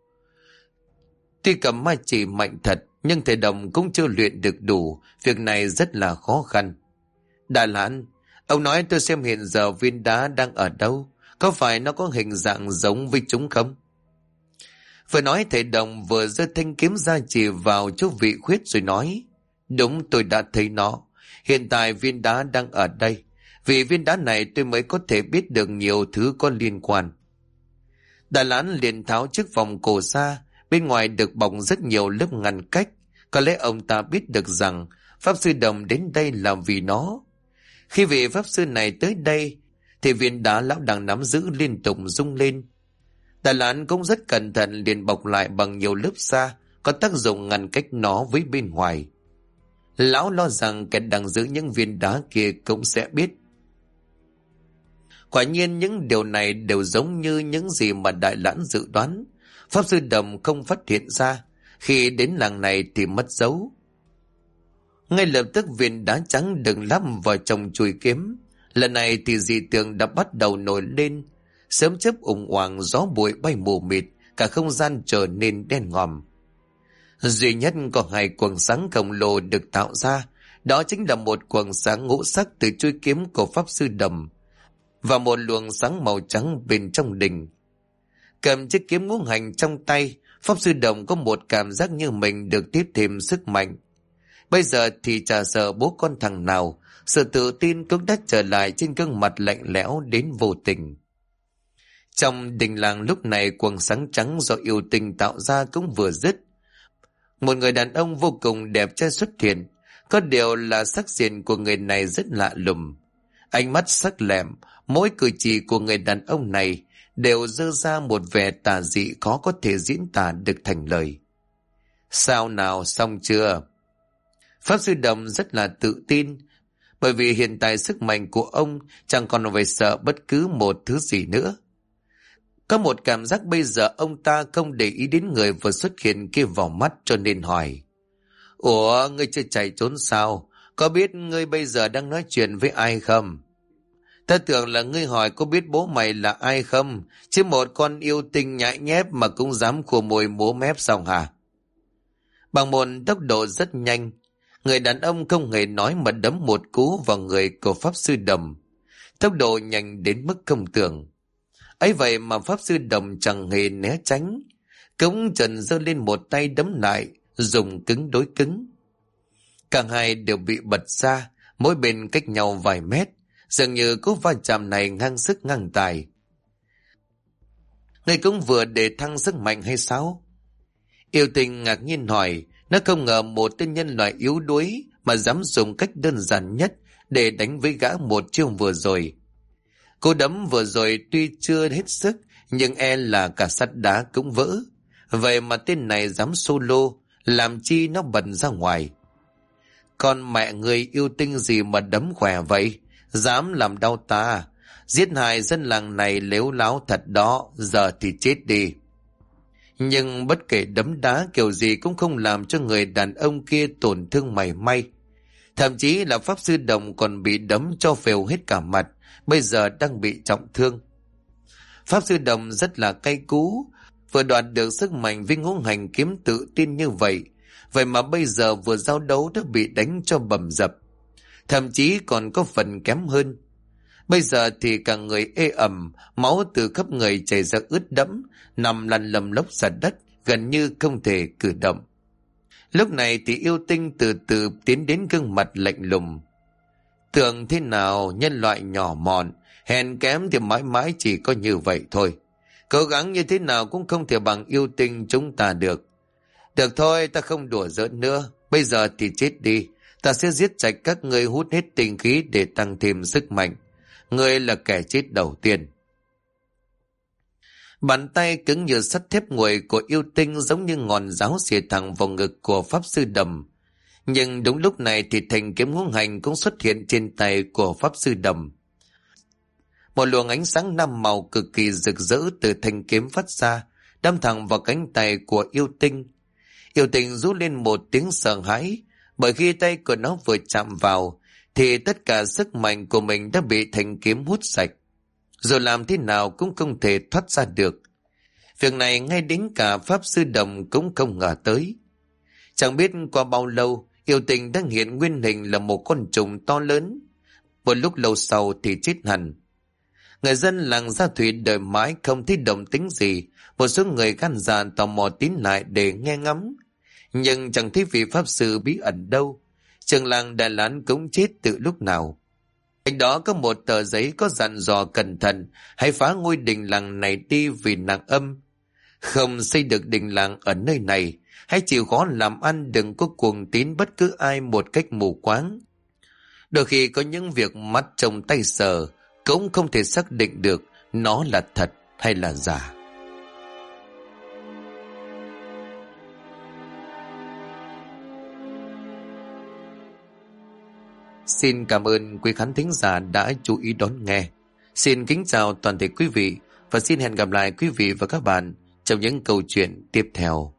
Tuy cầm ma chỉ mạnh thật, nhưng thầy Đồng cũng chưa luyện được đủ, việc này rất là khó khăn. Đại Lãn, ông nói tôi xem hiện giờ viên đá đang ở đâu, có phải nó có hình dạng giống với chúng không? Vừa nói thầy Đồng vừa giơ thanh kiếm ra chỉ vào chỗ vị khuyết rồi nói: đúng, tôi đã thấy nó. Hiện tại viên đá đang ở đây. Vì viên đá này tôi mới có thể biết được nhiều thứ có liên quan. Đại Lãn liền tháo chiếc vòng cổ ra, bên ngoài được bọc rất nhiều lớp ngăn cách. Có lẽ ông ta biết được rằng Pháp Sư Đồng đến đây là vì nó. Khi vị Pháp Sư này tới đây thì viên đá lão đang nắm giữ liên tục rung lên. Đại Lãn cũng rất cẩn thận liền bọc lại bằng nhiều lớp da, có tác dụng ngăn cách nó với bên ngoài. Lão lo rằng kẻ đang giữ những viên đá kia cũng sẽ biết. Quả nhiên những điều này đều giống như những gì mà Đại Lãn dự đoán. Pháp Sư Đồng không phát hiện ra, khi đến làng này thì mất dấu. Ngay lập tức viên đá trắng được lắp vào trong chùy kiếm. Lần này thì dị tượng đã bắt đầu nổi lên, sớm chớp ùng oàng, gió bụi bay mù mịt, cả không gian trở nên đen ngòm. Duy nhất có hai quầng sáng khổng lồ được tạo ra, đó chính là một quầng sáng ngũ sắc từ chuôi kiếm của Pháp Sư Đồng và một luồng sáng màu trắng bên trong đình. Cầm chiếc kiếm ngũ hành trong tay, Pháp Sư Đồng có một cảm giác như mình được tiếp thêm sức mạnh. Bây giờ thì chả sợ bố con thằng nào, sự tự tin cũng đã trở lại trên gương mặt lạnh lẽo đến vô tình. Trong đình làng lúc này, quầng sáng trắng do yêu tinh tạo ra cũng vừa dứt. Một người đàn ông vô cùng đẹp trai xuất hiện, có điều là sắc diện của người này rất lạ lùng. Ánh mắt sắc lẹm, mỗi cử chỉ của người đàn ông này đều dơ ra một vẻ tà dị khó có thể diễn tả được thành lời. Sao nào, xong chưa? Pháp Sư Đồng rất là tự tin, bởi vì hiện tại sức mạnh của ông chẳng còn phải sợ bất cứ một thứ gì nữa. Có một cảm giác bây giờ ông ta không để ý đến người vừa xuất hiện kia vào mắt, cho nên hỏi: ủa, ngươi chưa chạy trốn sao? Có biết ngươi bây giờ đang nói chuyện với ai không? Ta tưởng là ngươi hỏi có biết bố mày là ai không, chứ một con yêu tinh nhãi nhép mà cũng dám khua môi múa mép xong hả? Bằng một tốc độ rất nhanh, người đàn ông không hề nói mà đấm một cú vào người của Pháp Sư Đồng. Tốc độ nhanh đến mức không tưởng. Ấy vậy mà Pháp Sư Đồng chẳng hề né tránh, cống trần giơ lên một tay đấm lại, dùng cứng đối cứng. Cả hai đều bị bật ra, mỗi bên cách nhau vài mét, dường như cú va chạm này ngang sức ngang tài. Ngươi cũng vừa để thăng sức mạnh hay sao? Yêu Tinh ngạc nhiên hỏi, nó không ngờ một tên nhân loại yếu đuối mà dám dùng cách đơn giản nhất để đánh với gã một chiêu vừa rồi. Cú đấm vừa rồi tuy chưa hết sức, nhưng là cả sắt đá cũng vỡ. Vậy mà tên này dám solo, làm chi nó bật ra ngoài. Con mẹ người Yêu Tinh gì mà đấm khỏe vậy, dám làm đau ta, giết hại dân làng này lếu láo thật đó, giờ thì chết đi. Nhưng bất kể đấm đá kiểu gì cũng không làm cho người đàn ông kia tổn thương mảy may. Thậm chí là Pháp Sư Đồng còn bị đấm cho phèo hết cả mặt, bây giờ đang bị trọng thương. Pháp Sư Đồng rất là cay cú, vừa đoạt được sức mạnh với ngũ hành kiếm tự tin như vậy, vậy mà bây giờ vừa giao đấu đã bị đánh cho bầm dập, thậm chí còn có phần kém hơn. Bây giờ thì cả người ê ẩm, máu từ khắp người chảy ra ướt đẫm, nằm lăn lầm lốc ra đất, gần như không thể cử động. Lúc này thì Yêu Tinh từ từ tiến đến gương mặt lạnh lùng. Tưởng thế nào nhân loại nhỏ mọn, hèn kém thì mãi mãi chỉ có như vậy thôi. Cố gắng như thế nào cũng không thể bằng Yêu Tinh chúng ta được. Được thôi, ta không đùa giỡn nữa. Bây giờ thì chết đi. Ta sẽ giết sạch các ngươi, hút hết tinh khí để tăng thêm sức mạnh. Ngươi là kẻ chết đầu tiên. Bàn tay cứng như sắt thép nguội của Yêu Tinh giống như ngọn giáo xìa thẳng vào ngực của Pháp Sư Đầm. Nhưng đúng lúc này thì thanh kiếm ngũ hành cũng xuất hiện trên tay của Pháp Sư Đầm. Một luồng ánh sáng năm màu cực kỳ rực rỡ từ thanh kiếm phát ra, đâm thẳng vào cánh tay của Yêu Tinh. Yêu Tinh rú lên một tiếng sợ hãi, bởi khi tay của nó vừa chạm vào thì tất cả sức mạnh của mình đã bị thanh kiếm hút sạch, rồi làm thế nào cũng không thể thoát ra được. Việc này ngay đến cả Pháp Sư Đồng cũng không ngờ tới. Chẳng biết qua bao lâu, Yêu Tinh đã hiện nguyên hình là một con trùng to lớn. Một lúc lâu sau thì chết hẳn. Người dân làng Gia Thủy đợi mãi không thấy động tĩnh gì. Một số người gan dạ tò mò tín lại để nghe ngắm, nhưng chẳng thấy vị pháp sư bí ẩn đâu. Trường làng Đà Lán cũng chết từ lúc nào. Cạnh đó có một tờ giấy có dặn dò cẩn thận, hãy phá ngôi đình làng này đi vì nặng âm. Không xây được đình làng ở nơi này, hãy chịu khó làm ăn, đừng có cuồng tín bất cứ ai một cách mù quáng. Đôi khi có những việc mắt trông tay sờ cũng không thể xác định được nó là thật hay là giả. Xin cảm ơn quý khán thính giả đã chú ý đón nghe. Xin kính chào toàn thể quý vị và xin hẹn gặp lại quý vị và các bạn trong những câu chuyện tiếp theo.